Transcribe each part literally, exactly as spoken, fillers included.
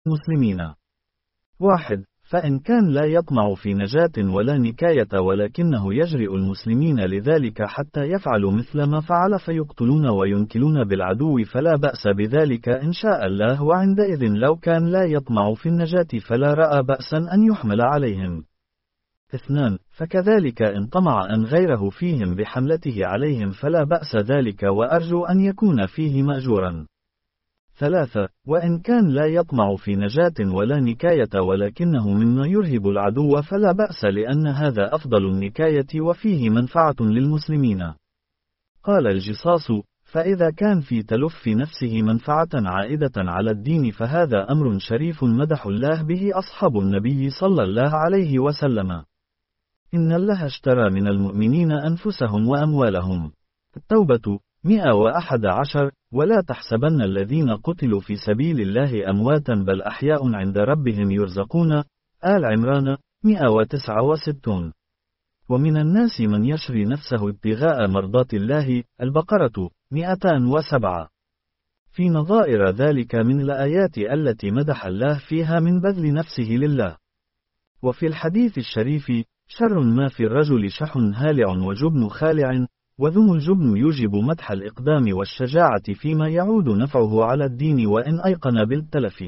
المسلمين. واحد. فإن كان لا يطمع في نجاة ولا نكاية ولكنه يجرئ المسلمين لذلك حتى يفعلوا مثل ما فعل فيقتلون وينكلون بالعدو فلا بأس بذلك إن شاء الله، وعندئذ لو كان لا يطمع في النجاة فلا رأى بأسا أن يحمل عليهم. اثنان. فكذلك إن طمع أن غيره فيهم بحملته عليهم فلا بأس ذلك، وأرجو أن يكون فيه مأجورا. ثلاثة. وإن كان لا يطمع في نجاة ولا نكاية ولكنه مما يرهب العدو فلا بأس، لأن هذا أفضل النكاية وفيه منفعة للمسلمين. قال الجصاص: فإذا كان في تلف نفسه منفعة عائدة على الدين فهذا أمر شريف مدح الله به أصحاب النبي صلى الله عليه وسلم. إن الله اشترى من المؤمنين أنفسهم وأموالهم. التوبة مئة وأحد عشر. ولا تحسبن الذين قتلوا في سبيل الله أمواتا بل أحياء عند ربهم يرزقون. آل عمران مئة وتسعة وستون. ومن الناس من يشري نفسه ابتغاء مرضات الله. البقرة مئتان وسبعة. في نظائر ذلك من الآيات التي مدح الله فيها من بذل نفسه لله. وفي الحديث الشريف: شر ما في الرجل شح هالع وجبن خالع، وذم الجبن يوجب مدح الإقدام والشجاعة فيما يعود نفعه على الدين وإن أيقن بالتلف.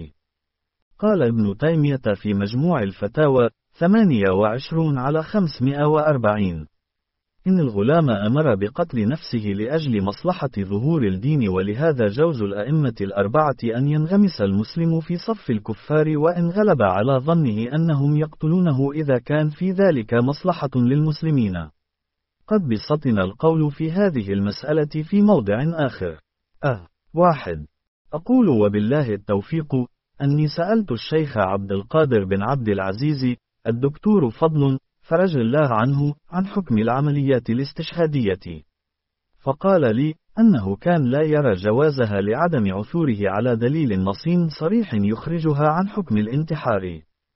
قال ابن تيمية في مجموع الفتاوى ثمانية وعشرون على خمسمائة وأربعين: إن الغلام أمر بقتل نفسه لأجل مصلحة ظهور الدين، ولهذا جوز الأئمة الأربعة أن ينغمس المسلم في صف الكفار وإن غلب على ظنه أنهم يقتلونه إذا كان في ذلك مصلحة للمسلمين. قد بسطنا القول في هذه المسألة في موضع آخر. أه واحد. أقول وبالله التوفيق أني سألت الشيخ عبد القادر بن عبد العزيز الدكتور فضل فرج الله عنه عن حكم العمليات الاستشهادية، فقال لي أنه كان لا يرى جوازها لعدم عثوره على دليل نصين صريح يخرجها عن حكم الانتحار،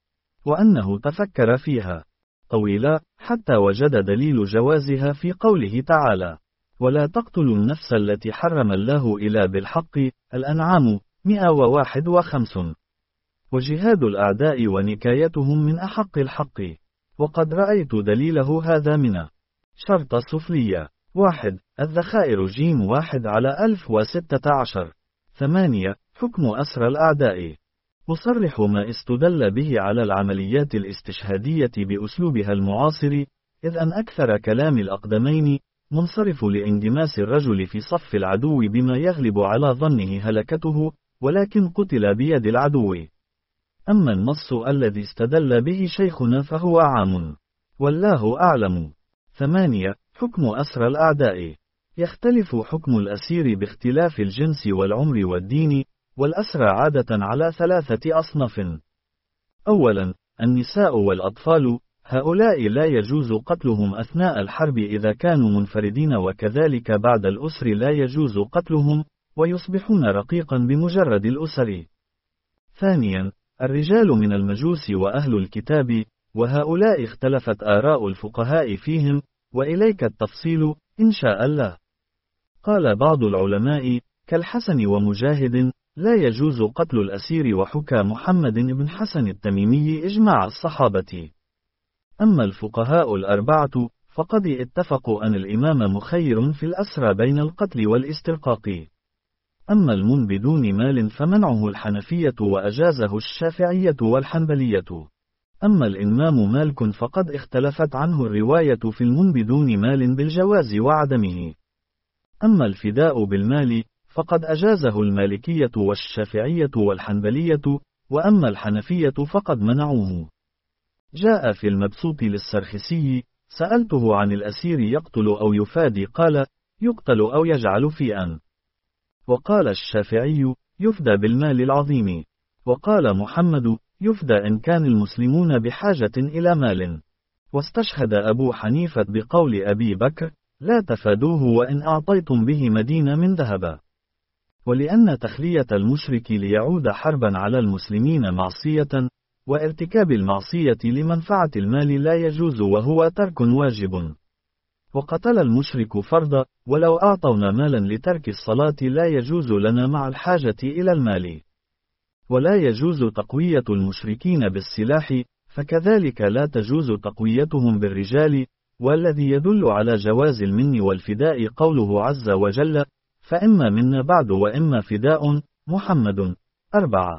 وأنه تفكر فيها طويلا حتى وجد دليل جوازها في قوله تعالى: ولا تقتلوا النفس التي حرم الله إلا بالحق. الأنعام مئة وواحد وخمسون. وجهاد الأعداء ونكايتهم من أحق الحق. وقد رأيت دليله هذا من شرط السفلية. واحد. الذخائر جيم واحد على ألف وستة عشر. ثمانية. حكم أسرى الأعداء. مصرح ما استدل به على العمليات الاستشهادية بأسلوبها المعاصر، إذ أن أكثر كلام الأقدمين منصرف لانغماس الرجل في صف العدو بما يغلب على ظنه هلكته، ولكن قتل بيد العدو. أما النص الذي استدل به شيخنا فهو عام، والله أعلم. ثمانية. حكم أسرى الأعداء. يختلف حكم الأسير باختلاف الجنس والعمر والدين، والأسرى عادة على ثلاثة أصناف. أولا، النساء والأطفال، هؤلاء لا يجوز قتلهم أثناء الحرب إذا كانوا منفردين، وكذلك بعد الأسر لا يجوز قتلهم، ويصبحون رقيقا بمجرد الأسر. ثانيا، الرجال من المجوس وأهل الكتاب، وهؤلاء اختلفت آراء الفقهاء فيهم، وإليك التفصيل إن شاء الله. قال بعض العلماء كالحسن ومجاهد: لا يجوز قتل الأسير، وحكى محمد بن حسن التميمي إجماع الصحابة. أما الفقهاء الأربعة فقد اتفقوا أن الإمام مخير في الأسرى بين القتل والاسترقاق. أما المن بدون مال فمنعه الحنفية وأجازه الشافعية والحنبلية. أما الإنمام مالك فقد اختلفت عنه الرواية في المن بدون مال بالجواز وعدمه. أما الفداء بالمال فقد أجازه المالكية والشافعية والحنبلية، وأما الحنفية فقد منعوه. جاء في المبسوط للسرخسي: سألته عن الأسير يقتل أو يفادي، قال: يقتل أو يجعل فيئا. وقال الشافعي: يفدى بالمال العظيم. وقال محمد: يفدى إن كان المسلمون بحاجة إلى مال. واستشهد أبو حنيفة بقول أبي بكر: لا تفادوه وإن أعطيتم به مدينة من ذهب. ولأن تخلية المشرك ليعود حربا على المسلمين معصية، وارتكاب المعصية لمنفعة المال لا يجوز وهو ترك واجب. وقتل المشرك فرضا، ولو أعطونا مالا لترك الصلاة لا يجوز لنا مع الحاجة إلى المال. ولا يجوز تقوية المشركين بالسلاح، فكذلك لا تجوز تقويتهم بالرجال، والذي يدل على جواز المن والفداء قوله عز وجل: فإما منا بعد وإما فداء محمد. أربعة.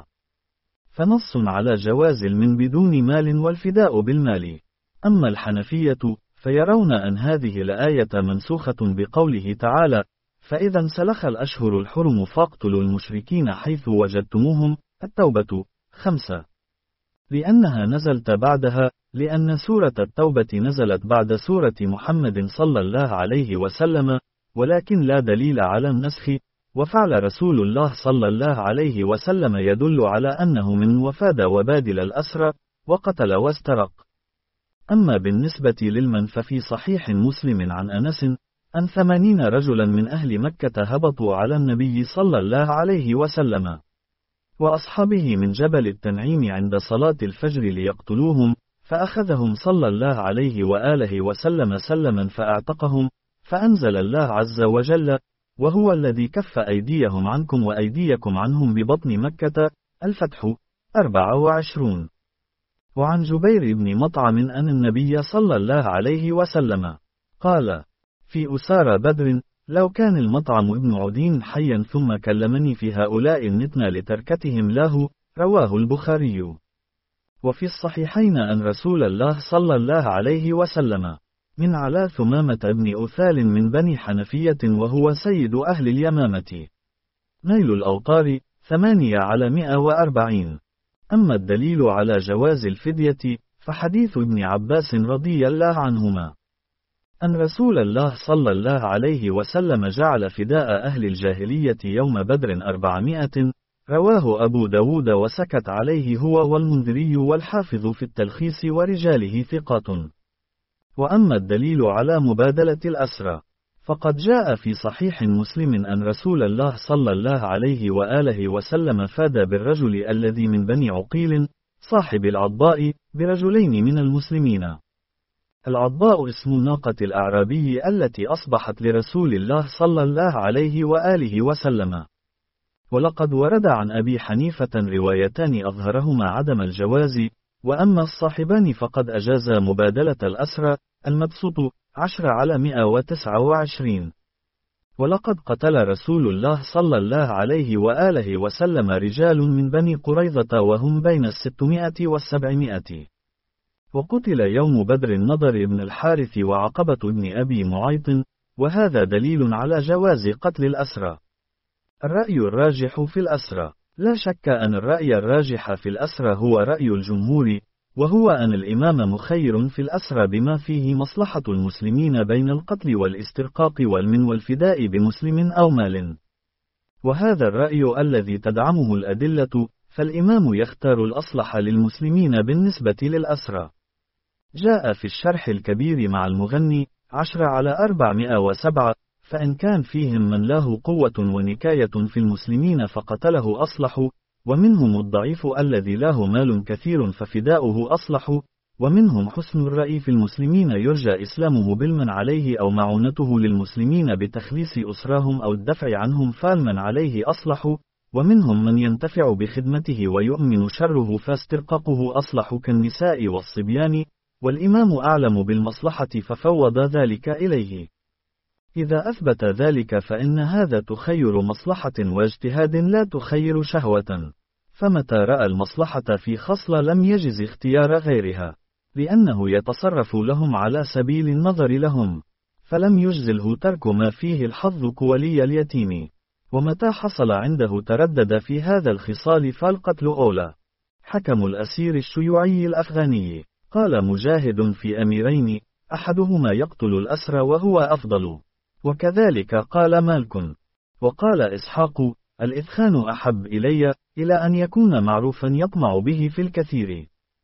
فنص على جواز المن بدون مال والفداء بالمال. أما الحنفية فيرون أن هذه الآية منسوخة بقوله تعالى: فإذا انسلخ الأشهر الحرم فاقتلوا المشركين حيث وجدتموهم. التوبة. خمسة. لأنها نزلت بعدها، لأن سورة التوبة نزلت بعد سورة محمد صلى الله عليه وسلم، ولكن لا دليل على النسخ، وفعل رسول الله صلى الله عليه وسلم يدل على أنه من وفاد وبادل الأسرى، وقتل واسترق. أما بالنسبة للمن ففي صحيح مسلم عن أنس أن ثمانين رجلا من أهل مكة هبطوا على النبي صلى الله عليه وسلم وأصحابه من جبل التنعيم عند صلاة الفجر ليقتلوهم، فأخذهم صلى الله عليه وآله وسلم سلما فأعتقهم، فأنزل الله عز وجل: وهو الذي كف أيديهم عنكم وأيديكم عنهم ببطن مكة. الفتح. أربعة وعشرون. وعن جبير بن مطعم أن النبي صلى الله عليه وسلم قال في أسارى بدر: لو كان المطعم ابن عدين حيا ثم كلمني في هؤلاء النتنى لتركتهم له. رواه البخاري. وفي الصحيحين أن رسول الله صلى الله عليه وسلم من على ثمامة ابن أثال من بني حنفية وهو سيد أهل اليمامة. نيل الأوطار. ثمانية على مئة وأربعين. أما الدليل على جواز الفدية فحديث ابن عباس رضي الله عنهما أن رسول الله صلى الله عليه وسلم جعل فداء أهل الجاهلية يوم بدر أربعمائة. رواه أبو داود وسكت عليه هو والمنذري والحافظ في التلخيص ورجاله ثقات. وأما الدليل على مبادلة الأسرى فقد جاء في صحيح مسلم أن رسول الله صلى الله عليه وآله وسلم فاد بالرجل الذي من بني عقيل صاحب العضاء برجلين من المسلمين. العضاء اسم الناقة الأعرابي التي أصبحت لرسول الله صلى الله عليه وآله وسلم. ولقد ورد عن أبي حنيفة روايتان أظهرهما عدم الجواز، وأما الصاحبان فقد أجازا مبادلة الأسرى. المبسوط. عشر على مئة وتسعة وعشرين. ولقد قتل رسول الله صلى الله عليه وآله وسلم رجال من بني قريظة وهم بين الستمائة والسبعمائة. وقتل يوم بدر النضر بن الحارث وعقبة بن أبي معيط، وهذا دليل على جواز قتل الأسرى. الرأي الراجح في الأسرى. لا شك أن الرأي الراجح في الأسرى هو رأي الجمهور، وهو أن الإمام مخير في الأسرى بما فيه مصلحة المسلمين بين القتل والاسترقاق والمن والفداء بمسلم أو مال. وهذا الرأي الذي تدعمه الأدلة، فالإمام يختار الأصلح للمسلمين بالنسبة للأسرى. جاء في الشرح الكبير مع المغني. عشر على أربعمائة وسبعة. فإن كان فيهم من له قوة ونكاية في المسلمين فقتله أصلح، ومنهم الضعيف الذي له مال كثير ففداؤه أصلح، ومنهم حسن الرأي في المسلمين يرجى إسلامه بالمن عليه أو معونته للمسلمين بتخليص أسراهم أو الدفع عنهم فالمن عليه أصلح، ومنهم من ينتفع بخدمته ويؤمن شره فاسترقاقه أصلح كالنساء والصبيان، والإمام أعلم بالمصلحة ففوض ذلك إليه. إذا أثبت ذلك فإن هذا تخير مصلحة واجتهاد لا تخير شهوة، فمتى رأى المصلحة في خصلة لم يجز اختيار غيرها، لأنه يتصرف لهم على سبيل النظر لهم، فلم يجزله ترك ما فيه الحظ كولي اليتيم. ومتى حصل عنده تردد في هذا الخصال فالقتل أولى. حكم الأسير الشيوعي الأفغاني. قال مجاهد في أميرين: أحدهما يقتل الأسرى وهو أفضل. وكذلك قال مالك. وقال إسحاق: الإثخان أحب إلي، إلى أن يكون معروفا يطمع به في الكثير.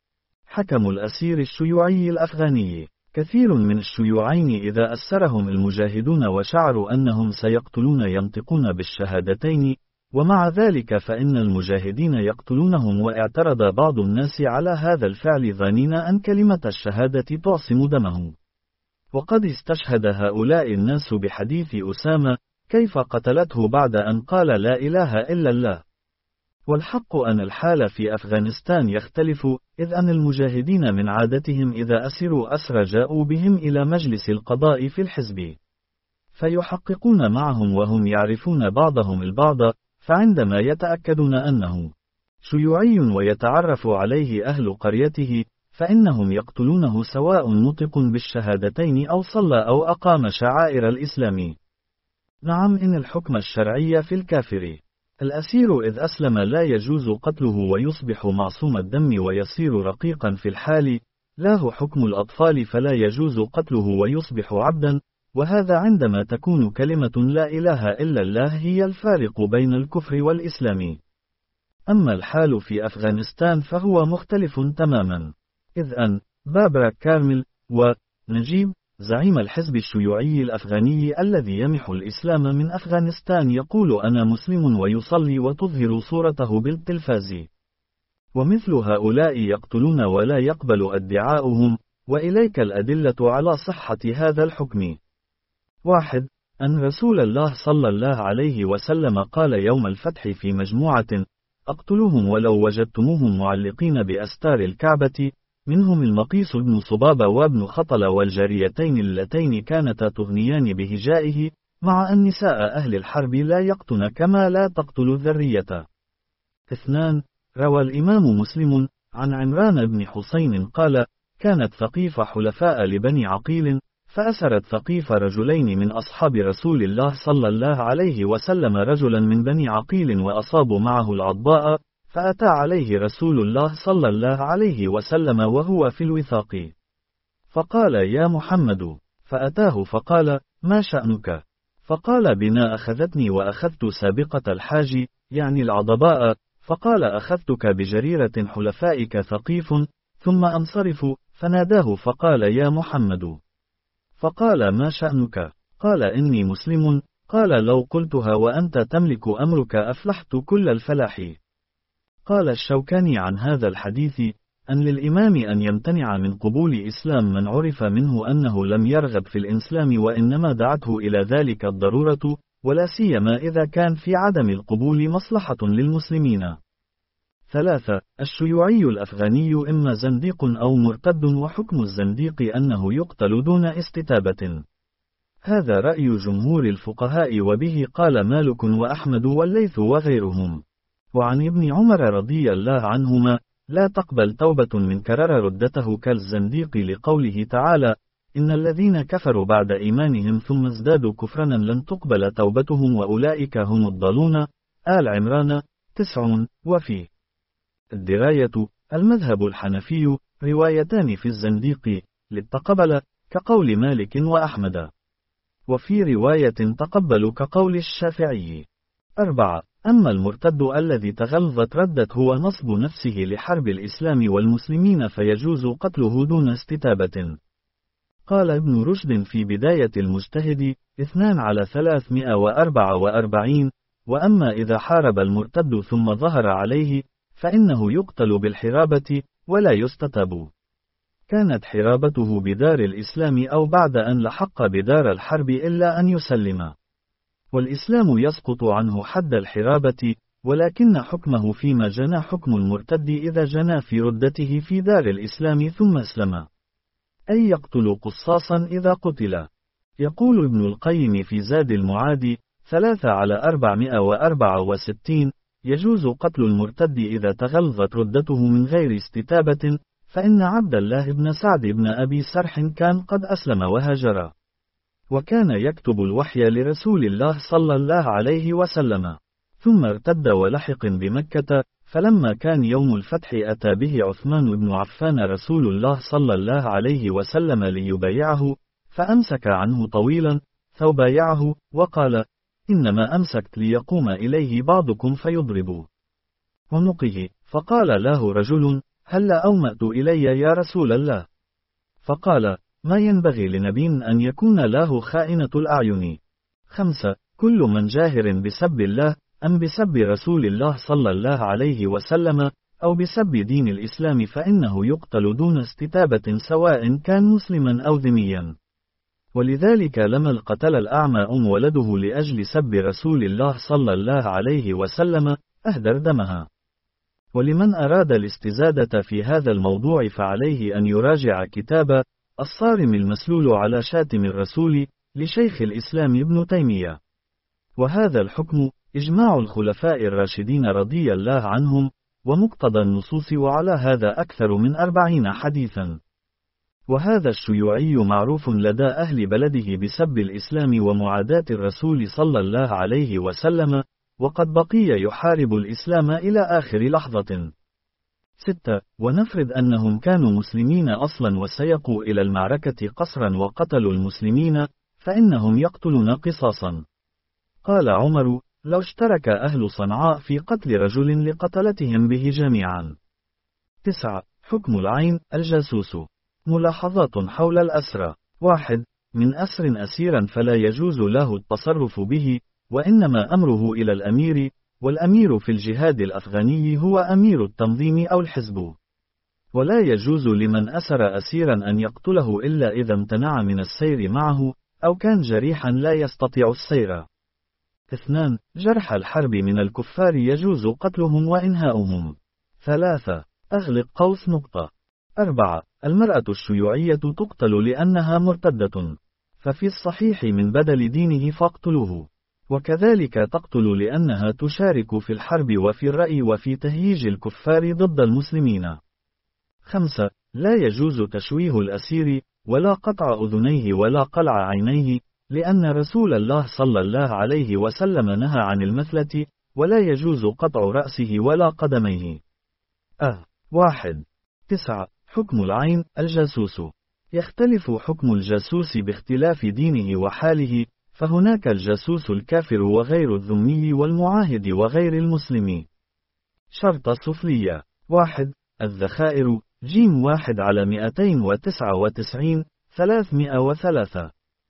حكم الأسير الشيوعي الأفغاني. كثير من الشيوعين إذا أسرهم المجاهدون وشعروا أنهم سيقتلون ينطقون بالشهادتين، ومع ذلك فإن المجاهدين يقتلونهم، واعترض بعض الناس على هذا الفعل ظانين أن كلمة الشهادة تعصم دمه. وقد استشهد هؤلاء الناس بحديث أسامة: كيف قتلته بعد أن قال لا إله إلا الله. والحق أن الحال في أفغانستان يختلف، إذ أن المجاهدين من عادتهم إذا أسروا أسرى جاءوا بهم إلى مجلس القضاء في الحزب، فيحققون معهم وهم يعرفون بعضهم البعض، فعندما يتأكدون أنه شيوعي ويتعرف عليه أهل قريته، فإنهم يقتلونه سواء نطق بالشهادتين أو صلى أو أقام شعائر الإسلام. نعم، إن الحكم الشرعي في الكافر الأسير إذ أسلم لا يجوز قتله ويصبح معصوم الدم ويصير رقيقا في الحال، له حكم الأطفال فلا يجوز قتله ويصبح عبدا، وهذا عندما تكون كلمة لا إله إلا الله هي الفارق بين الكفر والإسلام. أما الحال في أفغانستان فهو مختلف تماما، إذ أن بابرا كارمل ونجيب زعيم الحزب الشيوعي الأفغاني الذي يمح الإسلام من أفغانستان يقول أنا مسلم ويصلي وتظهر صورته بالتلفاز، ومثل هؤلاء يقتلون ولا يقبل ادعاؤهم، وإليك الأدلة على صحة هذا الحكم. واحد، أن رسول الله صلى الله عليه وسلم قال يوم الفتح في مجموعة: اقتلوهم ولو وجدتموهم معلقين بأستار الكعبة، منهم المقيس بن صبابة وابن خطل والجاريتين اللتين كانتا تغنيان بهجائه، مع أن نساء أهل الحرب لا يقتن كما لا تقتل الذرية. اثنان، روى الإمام مسلم عن عمران بن حسين قال: كانت ثقيف حلفاء لبني عقيل، فأسرت ثقيف رجلين من أصحاب رسول الله صلى الله عليه وسلم رجلا من بني عقيل وأصابوا معه العضباء، فأتى عليه رسول الله صلى الله عليه وسلم وهو في الوثاق، فقال: يا محمد. فأتاه فقال: ما شأنك؟ فقال: بنا أخذتني وأخذت سابقة الحاج، يعني العضباء. فقال: أخذتك بجريرة حلفائك ثقيف، ثم أنصرف. فناداه فقال: يا محمد. فقال: ما شأنك؟ قال: إني مسلم. قال: لو قلتها وأنت تملك أمرك أفلحت كل الفلاح. قال الشوكاني عن هذا الحديث: أن للإمام أن يمتنع من قبول إسلام من عرف منه أنه لم يرغب في الإسلام وإنما دعته إلى ذلك الضرورة، ولا سيما إذا كان في عدم القبول مصلحة للمسلمين. ثلاثة، الشيوعي الأفغاني إما زنديق أو مرتد، وحكم الزنديق أنه يقتل دون استتابة. هذا رأي جمهور الفقهاء، وبه قال مالك وأحمد والليث وغيرهم. وعن ابن عمر رضي الله عنهما: لا تقبل توبة من كرر ردته كالزنديق، لقوله تعالى: إن الذين كفروا بعد إيمانهم ثم ازدادوا كفرا لن تقبل توبتهم وأولئك هم الضالون. آل عمران تسعون. وفي الدراية المذهب الحنفي روايتان في الزنديق للتقبل كقول مالك وأحمد، وفي رواية تقبل كقول الشافعي. أربعة، أما المرتد الذي تغلظت ردت هو نصب نفسه لحرب الإسلام والمسلمين فيجوز قتله دون استتابة. قال ابن رشد في بداية المجتهد: اثنان على ثلاثمائة وأربعة وأربعين. وأما إذا حارب المرتد ثم ظهر عليه فإنه يقتل بالحرابة ولا يستتاب، كانت حرابته بدار الإسلام أو بعد أن لحق بدار الحرب إلا أن يسلم، والإسلام يسقط عنه حد الحرابة، ولكن حكمه فيما جنى حكم المرتد إذا جنى في ردته في دار الإسلام ثم أسلم، أي يقتل قصاصا إذا قتل. يقول ابن القيم في زاد المعاد ثلاثة على أربعمائة وأربعة وستين: يجوز قتل المرتد إذا تغلظت ردته من غير استتابة، فإن عبد الله بن سعد بن أبي سرح كان قد أسلم وهاجر، وكان يكتب الوحي لرسول الله صلى الله عليه وسلم، ثم ارتد ولحق بمكة، فلما كان يوم الفتح أتى به عثمان بن عفان رسول الله صلى الله عليه وسلم ليبايعه، فأمسك عنه طويلا، فبايعه وقال: إنما أمسكت ليقوم إليه بعضكم فيضرب عنقه. فقال له رجل: هل أومأت إلي يا رسول الله؟ فقال: ما ينبغي لنبي أن يكون له خائنة الأعين. خمسة، كل من جاهر بسب الله أم بسب رسول الله صلى الله عليه وسلم أو بسب دين الإسلام فإنه يقتل دون استتابة سواء كان مسلما أو ذميا. ولذلك لما القتل الأعمى أم ولده لأجل سب رسول الله صلى الله عليه وسلم أهدر دمها. ولمن أراد الاستزادة في هذا الموضوع فعليه أن يراجع كتاب الصارم المسلول على شاتم الرسول لشيخ الإسلام ابن تيمية. وهذا الحكم إجماع الخلفاء الراشدين رضي الله عنهم، ومقتضى النصوص، وعلى هذا أكثر من أربعين حديثا. وهذا الشيوعي معروف لدى أهل بلده بسب الإسلام ومعاداة الرسول صلى الله عليه وسلم، وقد بقي يحارب الإسلام إلى آخر لحظة. ستة. ونفرض أنهم كانوا مسلمين أصلا وسيقوا إلى المعركة قسرا وقتلوا المسلمين، فإنهم يقتلون قصاصا. قال عمر: لو اشترك أهل صنعاء في قتل رجل لقتلتهم به جميعا. تسعة. حكم العين الجاسوس. ملاحظات حول الأسرى. واحد. من أسر أسيرا فلا يجوز له التصرف به، وإنما أمره إلى الأمير، والأمير في الجهاد الأفغاني هو أمير التنظيم أو الحزب. ولا يجوز لمن أسر أسيرا أن يقتله إلا إذا امتنع من السير معه، أو كان جريحا لا يستطيع السير. اثنان. جرح الحرب من الكفار يجوز قتلهم وإنهاؤهم. ثلاثة. أغلق قوس نقطة. أربعة. المرأة الشيوعية تقتل لأنها مرتدة، ففي الصحيح من بدل دينه فاقتلوه. وكذلك تقتل لأنها تشارك في الحرب وفي الرأي وفي تهييج الكفار ضد المسلمين. خمسة. لا يجوز تشويه الأسير، ولا قطع أذنيه ولا قلع عينيه، لأن رسول الله صلى الله عليه وسلم نهى عن المثلة، ولا يجوز قطع رأسه ولا قدميه. أه. واحد. تسعة. حكم العين الجاسوس. يختلف حكم الجاسوس باختلاف دينه وحاله، فهناك الجاسوس الكافر وغير الذمي والمعاهد وغير المسلم. شرط سفلية. واحد. الذخائر جيم واحد على مئتين وتسعة وتسعين ثلاثمائة وثلاثة.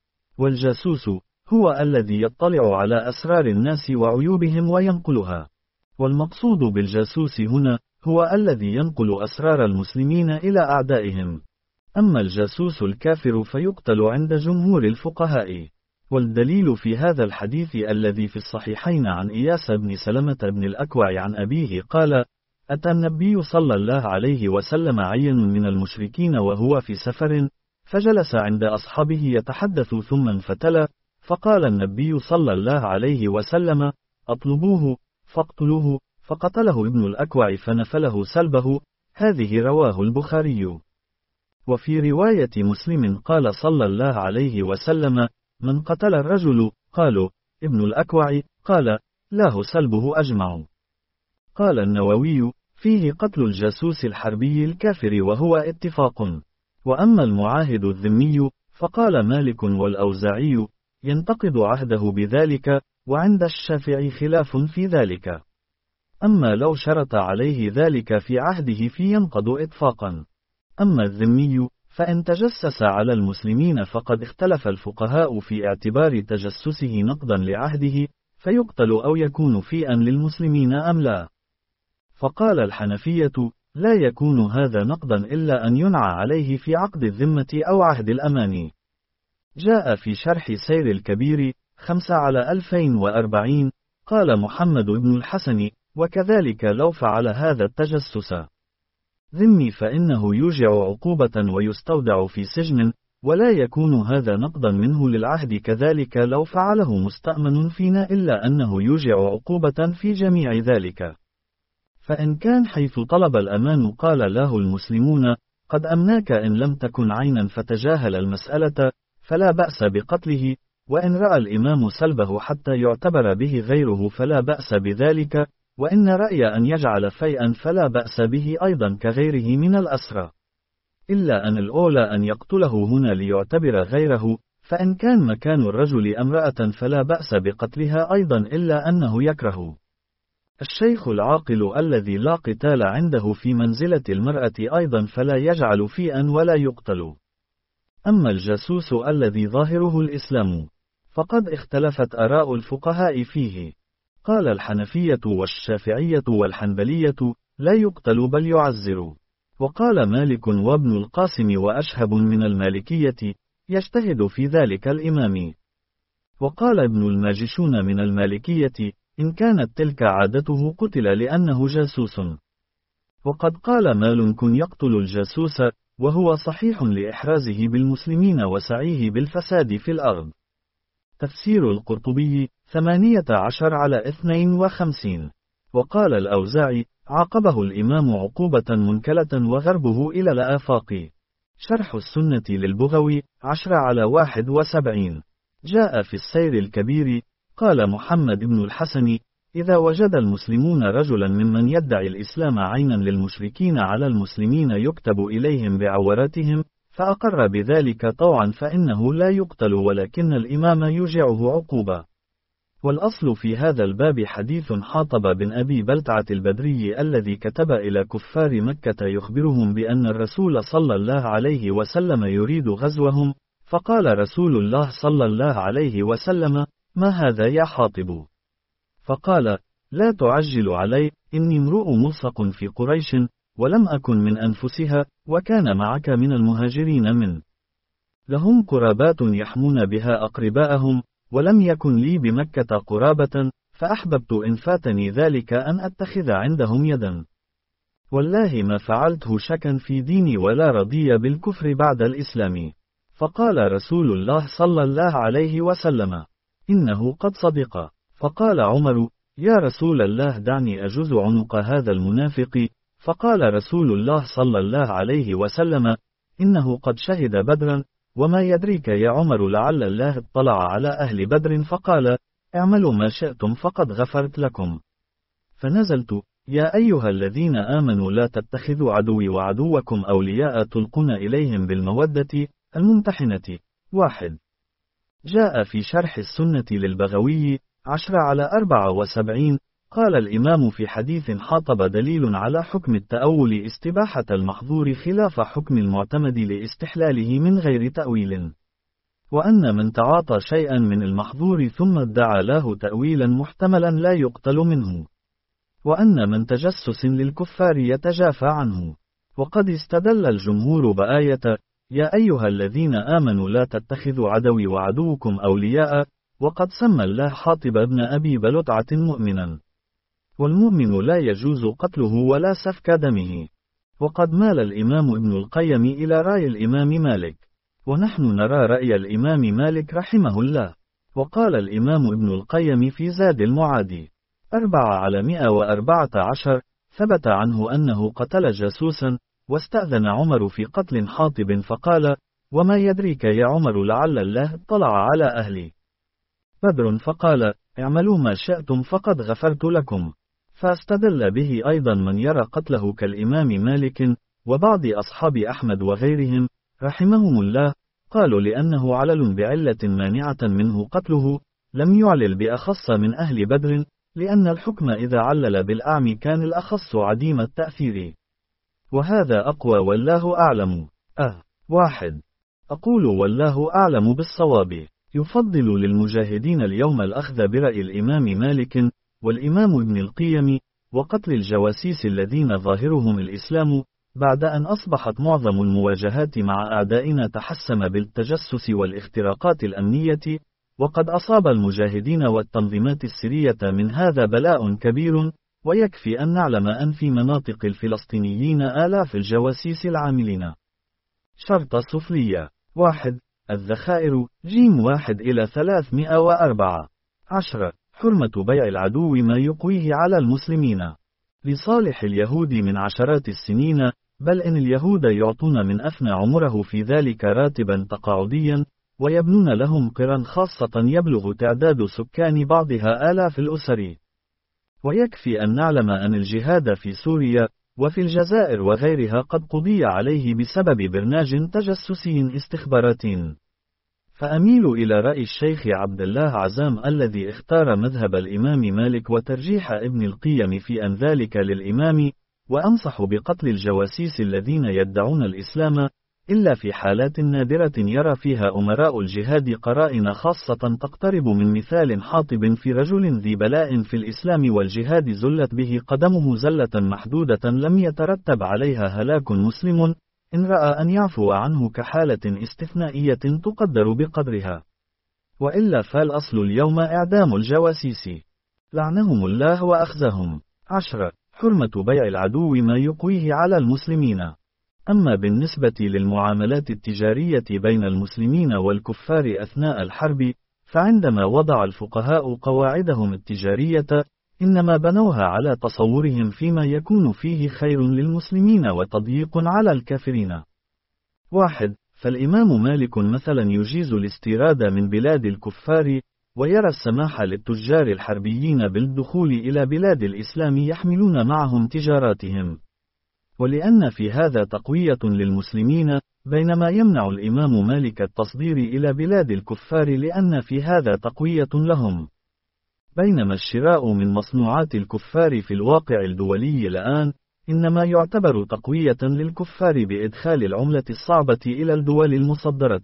والجاسوس هو الذي يطلع على أسرار الناس وعيوبهم وينقلها. والمقصود بالجاسوس هنا هو الذي ينقل أسرار المسلمين إلى أعدائهم. أما الجاسوس الكافر فيقتل عند جمهور الفقهاء. والدليل في هذا الحديث الذي في الصحيحين عن إياس بن سلمة بن الأكوع عن أبيه قال: أتى النبي صلى الله عليه وسلم عين من المشركين وهو في سفر، فجلس عند أصحابه يتحدث ثم انفتل، فقال النبي صلى الله عليه وسلم: أطلبوه فاقتلوه، فقتله ابن الأكوع فنفله سلبه. هذه رواه البخاري. وفي رواية مسلم قال صلى الله عليه وسلم: من قتل الرجل؟ قالوا: ابن الأكوع. قال: له سلبه أجمع. قال النووي: فيه قتل الجاسوس الحربي الكافر وهو اتفاق. وأما المعاهد الذمي فقال مالك والأوزاعي: ينتقد عهده بذلك، وعند الشافعي خلاف في ذلك. أما لو شرط عليه ذلك في عهده فينقض إطفاقا. أما الذمي فإن تجسس على المسلمين فقد اختلف الفقهاء في اعتبار تجسسه نقضا لعهده، فيقتل أو يكون فيئا للمسلمين أم لا. فقال الحنفية: لا يكون هذا نقضا إلا أن ينعى عليه في عقد الذمة أو عهد الأمان. جاء في شرح سير الكبير خمسة على ألفين وأربعين قال محمد بن الحسن: وكذلك لو فعل هذا التجسس ذمي فإنه يوجع عقوبة ويستودع في سجن، ولا يكون هذا نقضا منه للعهد. كذلك لو فعله مستأمن فينا، إلا أنه يوجع عقوبة في جميع ذلك. فإن كان حيث طلب الأمان قال له المسلمون: قد أمناك إن لم تكن عينا فتجاهل المسألة، فلا بأس بقتله. وإن رأى الإمام سلبه حتى يعتبر به غيره فلا بأس بذلك. وإن رأي أن يجعل فيئا فلا بأس به أيضا كغيره من الأسرى، إلا أن الأولى أن يقتله هنا ليعتبر غيره. فإن كان مكان الرجل امرأة فلا بأس بقتلها أيضا، إلا أنه يكره. الشيخ العاقل الذي لا قتال عنده في منزلة المرأة أيضا فلا يجعل فيئا ولا يقتل. أما الجاسوس الذي ظاهره الإسلام فقد اختلفت آراء الفقهاء فيه. قال الحنفية والشافعية والحنبلية: لا يقتل بل يعزر. وقال مالك وابن القاسم وأشهب من المالكية: يجتهد في ذلك الإمام. وقال ابن الماجشون من المالكية: إن كانت تلك عادته قتل لأنه جاسوس. وقد قال مالك يقتل الجاسوس، وهو صحيح لإحرازه بالمسلمين وسعيه بالفساد في الأرض. تفسير القرطبي ثمانية عشر على اثنين وخمسين. وقال الأوزاعي: عاقبه الإمام عقوبة منكلة وغربه إلى الآفاق. شرح السنة للبغوي عشر على واحد وسبعين. جاء في السير الكبير قال محمد بن الحسن: إذا وجد المسلمون رجلا ممن يدعي الإسلام عينا للمشركين على المسلمين يكتب إليهم بعوراتهم، فأقر بذلك طوعا فإنه لا يقتل ولكن الإمام يجعه عقوبة. والأصل في هذا الباب حديث حاطب بن أبي بلتعة البدري الذي كتب إلى كفار مكة يخبرهم بأن الرسول صلى الله عليه وسلم يريد غزوهم، فقال رسول الله صلى الله عليه وسلم: ما هذا يا حاطب؟ فقال: لا تعجل علي، إني امرؤ ملصق في قريش، ولم أكن من أنفسها، وكان معك من المهاجرين من لهم قرابات يحمون بها أقرباءهم، ولم يكن لي بمكة قرابة، فأحببت إن فاتني ذلك أن أتخذ عندهم يدا. والله ما فعلته شكا في ديني ولا رضي بالكفر بعد الإسلام. فقال رسول الله صلى الله عليه وسلم: إنه قد صدق. فقال عمر: يا رسول الله دعني أجز عنق هذا المنافق. فقال رسول الله صلى الله عليه وسلم: إنه قد شهد بدرا، وما يدريك يا عمر لعل الله اطلع على أهل بدر فقال: اعملوا ما شئتم فقد غفرت لكم. فنزلت: يا أيها الذين آمنوا لا تتخذوا عدوي وعدوكم أولياء تلقون إليهم بالمودة. الممتحنة واحد. جاء في شرح السنة للبغوي عشر على أربعة وسبعين. قال الإمام في حديث حاطب: دليل على حكم التأول استباحة المحظور خلاف حكم المعتمد لاستحلاله من غير تأويل، وأن من تعاطى شيئا من المحظور ثم ادعى له تأويلا محتملا لا يقتل منه، وأن من تجسس للكفار يتجافى عنه. وقد استدل الجمهور بآية: يا أيها الذين آمنوا لا تتخذوا عدوي وعدوكم أولياء، وقد سمى الله حاطب بن أبي بلتعة مؤمنا، والمؤمن لا يجوز قتله ولا سفك دمه. وقد مال الإمام ابن القيم إلى رأي الإمام مالك، ونحن نرى رأي الإمام مالك رحمه الله. وقال الإمام ابن القيم في زاد المعادي أربعة على مئة وأربعة عشر: ثبت عنه أنه قتل جاسوسا، واستأذن عمر في قتل حاطب فقال: وما يدريك يا عمر لعل الله اطلع على أهل بدر فقال: اعملوا ما شئتم فقد غفرت لكم. فاستدل به أيضا من يرى قتله كالإمام مالك وبعض أصحاب أحمد وغيرهم رحمهم الله، قالوا لأنه علل بعلة مانعة منه قتله، لم يعلل بأخص من أهل بدر، لأن الحكم إذا علل بالأعم كان الأخص عديم التأثير. وهذا أقوى والله أعلم. أه واحد. أقول والله أعلم بالصواب. يفضل للمجاهدين اليوم الأخذ برأي الإمام مالك والإمام ابن القيم وقتل الجواسيس الذين ظاهرهم الإسلام، بعد أن أصبحت معظم المواجهات مع أعدائنا تحسم بالتجسس والاختراقات الأمنية، وقد أصاب المجاهدين والتنظيمات السرية من هذا بلاء كبير. ويكفي أن نعلم أن في مناطق الفلسطينيين آلاف الجواسيس العاملين. شرط سفلية واحد. الذخائر جيم واحد إلى ثلاثمائة وأربعة عشر. حرمة بيع العدو ما يقويه على المسلمين لصالح اليهود من عشرات السنين، بل إن اليهود يعطون من أفنى عمره في ذلك راتبا تقاعديا، ويبنون لهم قرا خاصة يبلغ تعداد سكان بعضها آلاف الأسر. ويكفي أن نعلم أن الجهاد في سوريا وفي الجزائر وغيرها قد قضي عليه بسبب برنامج تجسسي استخباراتي. فأميل إلى رأي الشيخ عبد الله عزام الذي اختار مذهب الإمام مالك وترجيح ابن القيم في أن ذلك للإمام، وأنصح بقتل الجواسيس الذين يدعون الإسلام، إلا في حالات نادرة يرى فيها أمراء الجهاد قرائن خاصة تقترب من مثال حاطب في رجل ذي بلاء في الإسلام والجهاد زلت به قدمه زلة محدودة لم يترتب عليها هلاك مسلم، إن رأى أن يعفو عنه كحالة استثنائية تقدر بقدرها. وإلا فالأصل اليوم إعدام الجواسيس لعنهم الله وأخزهم. عشرة. حرمة بيع العدو ما يقويه على المسلمين. أما بالنسبة للمعاملات التجارية بين المسلمين والكفار أثناء الحرب، فعندما وضع الفقهاء قواعدهم التجارية، إنما بنوها على تصورهم فيما يكون فيه خير للمسلمين وتضييق على الكافرين. واحد. فالإمام مالك مثلا يجيز الاستيراد من بلاد الكفار، ويرى السماح للتجار الحربيين بالدخول إلى بلاد الإسلام يحملون معهم تجاراتهم، ولأن في هذا تقوية للمسلمين، بينما يمنع الإمام مالك التصدير إلى بلاد الكفار لأن في هذا تقوية لهم. بينما الشراء من مصنوعات الكفار في الواقع الدولي الآن، إنما يعتبر تقوية للكفار بإدخال العملة الصعبة إلى الدول المصدرة.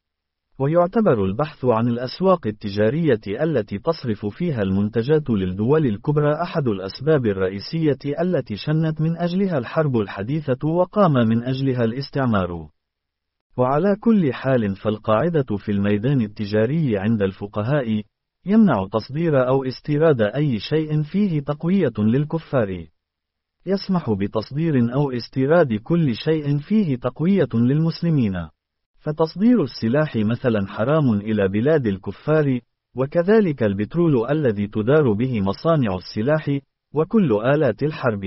ويعتبر البحث عن الأسواق التجارية التي تصرف فيها المنتجات للدول الكبرى أحد الأسباب الرئيسية التي شنت من أجلها الحرب الحديثة وقام من أجلها الاستعمار. وعلى كل حال فالقاعدة في الميدان التجاري عند الفقهاء يمنع تصدير أو استيراد أي شيء فيه تقوية للكفار، يسمح بتصدير أو استيراد كل شيء فيه تقوية للمسلمين. فتصدير السلاح مثلا حرام إلى بلاد الكفار، وكذلك البترول الذي تدار به مصانع السلاح، وكل آلات الحرب.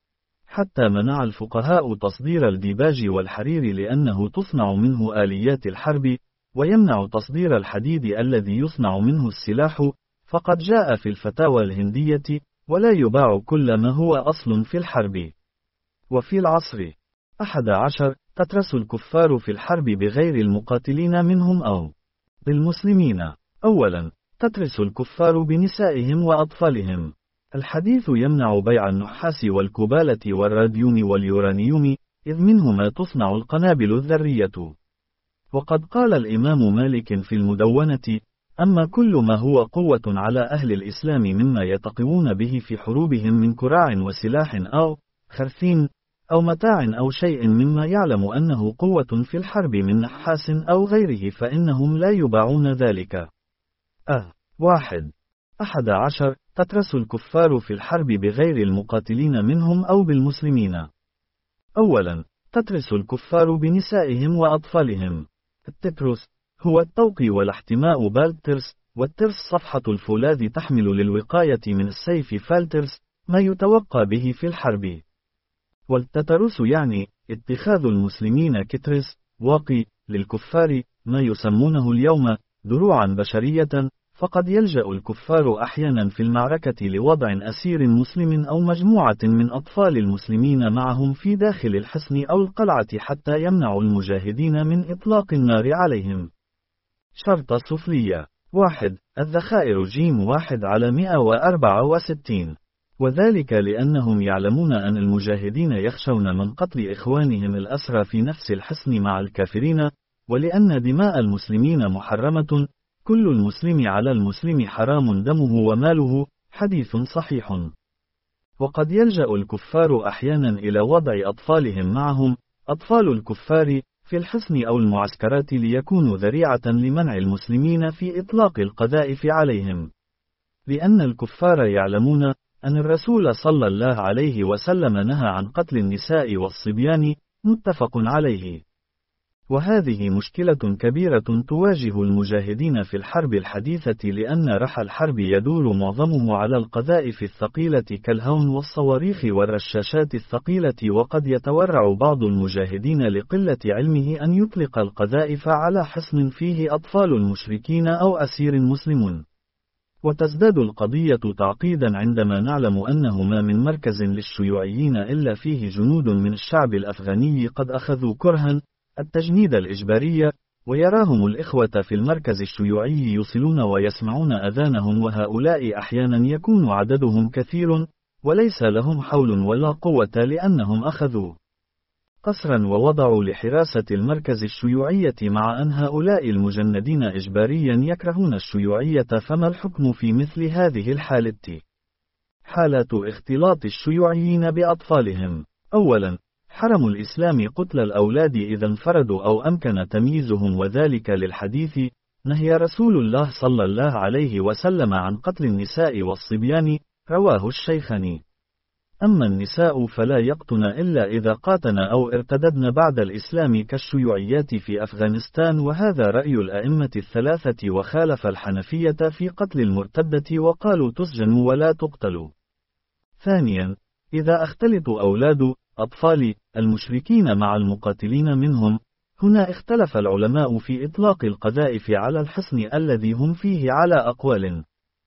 حتى منع الفقهاء تصدير الديباج والحرير لأنه تصنع منه آليات الحرب، ويمنع تصدير الحديد الذي يصنع منه السلاح، فقد جاء في الفتاوى الهندية: ولا يباع كل ما هو أصل في الحرب. وفي العصر أحد عشر تترس الكفار في الحرب بغير المقاتلين منهم أو بالمسلمين. أولا، تترس الكفار بنسائهم وأطفالهم. الحديث يمنع بيع النحاس والكبالة والراديوم واليورانيوم، إذ منهما تصنع القنابل الذرية. وقد قال الإمام مالك في المدونة: أما كل ما هو قوة على أهل الإسلام مما يتقون به في حروبهم من كراع وسلاح أو خرثين أو متاع أو شيء مما يعلم أنه قوة في الحرب من نحاس أو غيره، فإنهم لا يباعون ذلك. أه واحد. أحد عشر تترس الكفار في الحرب بغير المقاتلين منهم أو بالمسلمين. أولا، تترس الكفار بنسائهم وأطفالهم. التترس هو التوقي والاحتماء بالترس، والترس صفحة الفولاذ تحمل للوقاية من السيف فالترس، ما يتوقى به في الحرب. والتترس يعني اتخاذ المسلمين كترس واقي للكفار، ما يسمونه اليوم دروعا بشرية. فقد يلجأ الكفار أحيانا في المعركة لوضع أسير مسلم أو مجموعة من أطفال المسلمين معهم في داخل الحصن أو القلعة حتى يمنعوا المجاهدين من إطلاق النار عليهم. شرطة سفلية. واحد. الذخائر جيم واحد على مئة وأربعة وستين. وذلك لأنهم يعلمون أن المجاهدين يخشون من قتل إخوانهم الأسرى في نفس الحصن مع الكافرين، ولأن دماء المسلمين محرمة، كل المسلم على المسلم حرام دمه وماله، حديث صحيح. وقد يلجأ الكفار أحيانا إلى وضع أطفالهم معهم، أطفال الكفار، في الحصن أو المعسكرات ليكونوا ذريعة لمنع المسلمين في إطلاق القذائف عليهم. لأن الكفار يعلمون أن الرسول صلى الله عليه وسلم نهى عن قتل النساء والصبيان، متفق عليه. وهذه مشكلة كبيرة تواجه المجاهدين في الحرب الحديثة، لأن رحى الحرب يدور معظمه على القذائف الثقيلة كالهون والصواريخ والرشاشات الثقيلة، وقد يتورع بعض المجاهدين لقلة علمه أن يطلق القذائف على حصن فيه أطفال المشركين أو أسير مسلمون. وتزداد القضية تعقيدا عندما نعلم أنه ما من مركز للشيوعيين إلا فيه جنود من الشعب الأفغاني قد أخذوا كرها التجنيد الإجباري، ويراهم الإخوة في المركز الشيوعي يصلون ويسمعون أذانهم، وهؤلاء أحيانا يكون عددهم كثير وليس لهم حول ولا قوة، لأنهم أخذوا قصرا ووضعوا لحراسة المركز الشيوعية، مع أن هؤلاء المجندين إجباريا يكرهون الشيوعية. فما الحكم في مثل هذه الحالة؟ حالة اختلاط الشيوعيين بأطفالهم. أولا، حرم الإسلام قتل الأولاد إذا انفردوا أو أمكن تمييزهم، وذلك للحديث: نهي رسول الله صلى الله عليه وسلم عن قتل النساء والصبيان، رواه الشيخان. أما النساء فلا يقتن إلا إذا قاتن أو ارتددن بعد الإسلام كالشيوعيات في أفغانستان، وهذا رأي الأئمة الثلاثة، وخالف الحنفية في قتل المرتدة وقالوا تسجن ولا تقتل. ثانيا، إذا اختلط أولاد أطفال المشركين مع المقاتلين منهم، هنا اختلف العلماء في إطلاق القذائف على الحصن الذي هم فيه على أقوال.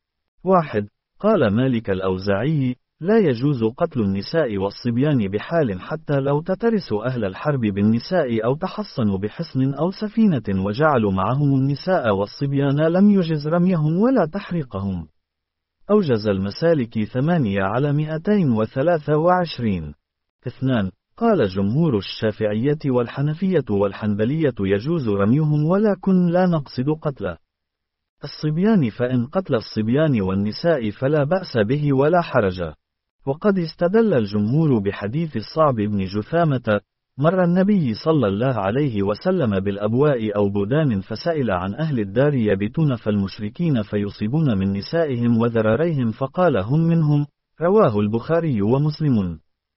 واحد، قال مالك الأوزاعي: لا يجوز قتل النساء والصبيان بحال حتى لو تترسوا أهل الحرب بالنساء أو تحصنوا بحصن أو سفينة وجعلوا معهم النساء والصبيان لم يجز رميهم ولا تحريقهم. أوجز المسالك ثمانية على مئتين وثلاثة وعشرين. اثنان، قال جمهور الشافعية والحنفية والحنبلية يجوز رميهم ولكن لا نقصد قتل الصبيان، فإن قتل الصبيان والنساء فلا بأس به ولا حرج. وقد استدل الجمهور بحديث الصعب بن جثامة: مر النبي صلى الله عليه وسلم بالأبواء أو بودان فسئل عن أهل الدار يبتون فالمشركين فيصيبون من نسائهم وذراريهم فقال: هم منهم. رواه البخاري ومسلم.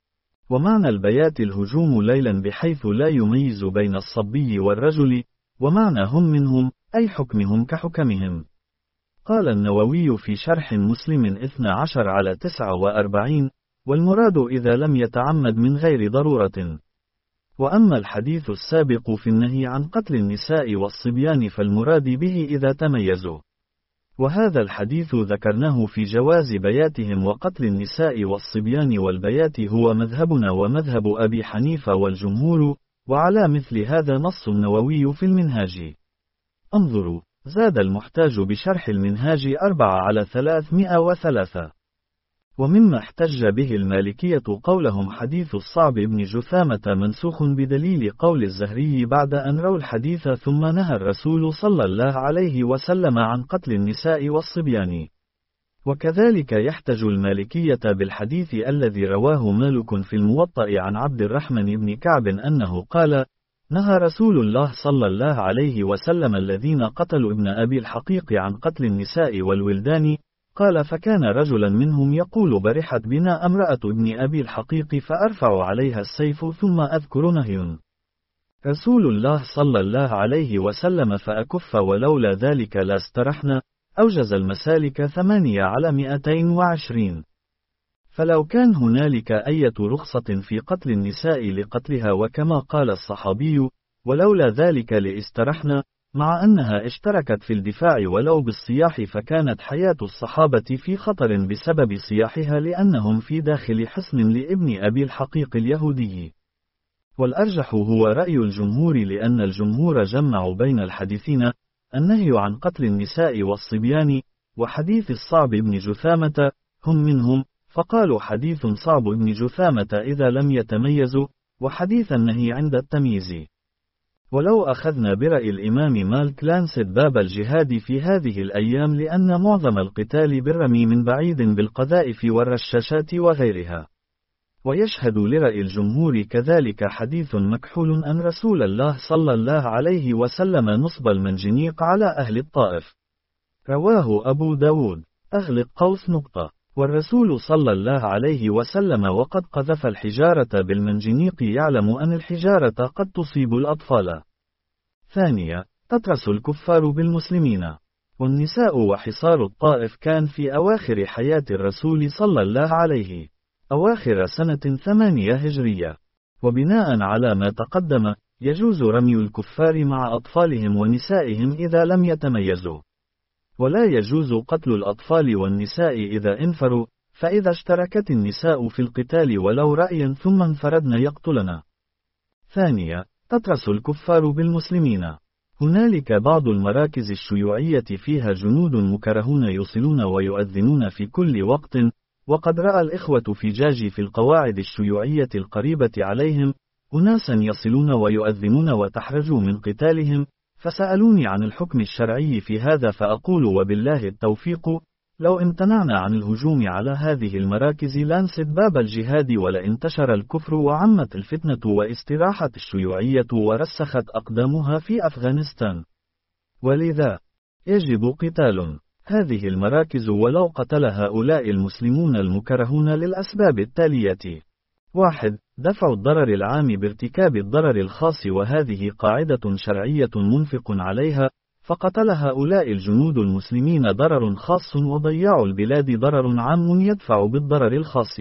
ومعنى البيات الهجوم ليلا بحيث لا يميز بين الصبي والرجل، ومعنى هم منهم أي حكمهم كحكمهم. قال النووي في شرح مسلم اثنى عشر على تسعة وأربعين: والمراد إذا لم يتعمد من غير ضرورة. وأما الحديث السابق في النهي عن قتل النساء والصبيان فالمراد به إذا تميزوا، وهذا الحديث ذكرناه في جواز بياتهم وقتل النساء والصبيان، والبيات هو مذهبنا ومذهب أبي حنيفة والجمهور، وعلى مثل هذا نص النووي في المنهاج. انظروا زاد المحتاج بشرح المنهاج أربعة على ثلاثمائة وثلاثة. ومما احتج به المالكية قولهم حديث الصعب بن جثامة منسوخ بدليل قول الزهري بعد أن روى الحديث ثم نهى الرسول صلى الله عليه وسلم عن قتل النساء والصبيان. وكذلك يحتج المالكية بالحديث الذي رواه مالك في الموطأ عن عبد الرحمن بن كعب أنه قال: نهى رسول الله صلى الله عليه وسلم الذين قتلوا ابن أبي الحقيق عن قتل النساء والولدان. قال: فكان رجلا منهم يقول: برحت بنا امرأة ابن أبي الحقيق فأرفع عليها السيف ثم أذكر نهي رسول الله صلى الله عليه وسلم فأكف، ولولا ذلك لا استرحنا. أوجز المسالك ثمانية على مئتين وعشرين. فلو كان هنالك أية رخصة في قتل النساء لقتلها، وكما قال الصحابي: ولولا ذلك لاسترحنا، مع أنها اشتركت في الدفاع ولو بالصياح، فكانت حياة الصحابة في خطر بسبب صياحها لأنهم في داخل حصن لابن أبي الحقيق اليهودي. والأرجح هو رأي الجمهور، لأن الجمهور جمعوا بين الحديثين: النهي عن قتل النساء والصبيان، وحديث الصعب بن جثامة هم منهم، فقالوا حديث صعب بن جثامة إذا لم يتميزوا، وحديث النهي عند التمييز. ولو أخذنا برأي الإمام مالك لانسد باب الجهاد في هذه الأيام، لأن معظم القتال بالرمي من بعيد بالقذائف والرشاشات وغيرها. ويشهد لرأي الجمهور كذلك حديث مكحول أن رسول الله صلى الله عليه وسلم نصب المنجنيق على أهل الطائف. رواه أبو داود. أغلق قوس نقطة. والرسول صلى الله عليه وسلم وقد قذف الحجارة بالمنجنيق يعلم أن الحجارة قد تصيب الأطفال. ثانية، تترس الكفار بالمسلمين. والنساء وحصار الطائف كان في أواخر حياة الرسول صلى الله عليه أواخر سنة ثمانية هجرية. وبناء على ما تقدم، يجوز رمي الكفار مع أطفالهم ونسائهم إذا لم يتميزوا، ولا يجوز قتل الأطفال والنساء إذا انفروا، فإذا اشتركت النساء في القتال ولو رأيا ثم انفردن يقتلن. ثانية، تترس الكفار بالمسلمين. هنالك بعض المراكز الشيوعية فيها جنود مكرهون يصلون ويؤذنون في كل وقت، وقد رأى الإخوة في جاجي في القواعد الشيوعية القريبة عليهم أناسا يصلون ويؤذنون وتحرجوا من قتالهم، فسألوني عن الحكم الشرعي في هذا، فأقول وبالله التوفيق: لو امتنعنا عن الهجوم على هذه المراكز لانسد باب الجهاد، ولانتشر الكفر وعمت الفتنة واستراحت الشيوعية ورسخت أقدامها في أفغانستان. ولذا يجب قتال هذه المراكز ولو قتل هؤلاء المسلمون المكرهون للأسباب التالية: واحد. دفع الضرر العام بارتكاب الضرر الخاص، وهذه قاعدة شرعية منفق عليها، فقتل هؤلاء الجنود المسلمين ضرر خاص، وضياع البلاد ضرر عام يدفع بالضرر الخاص.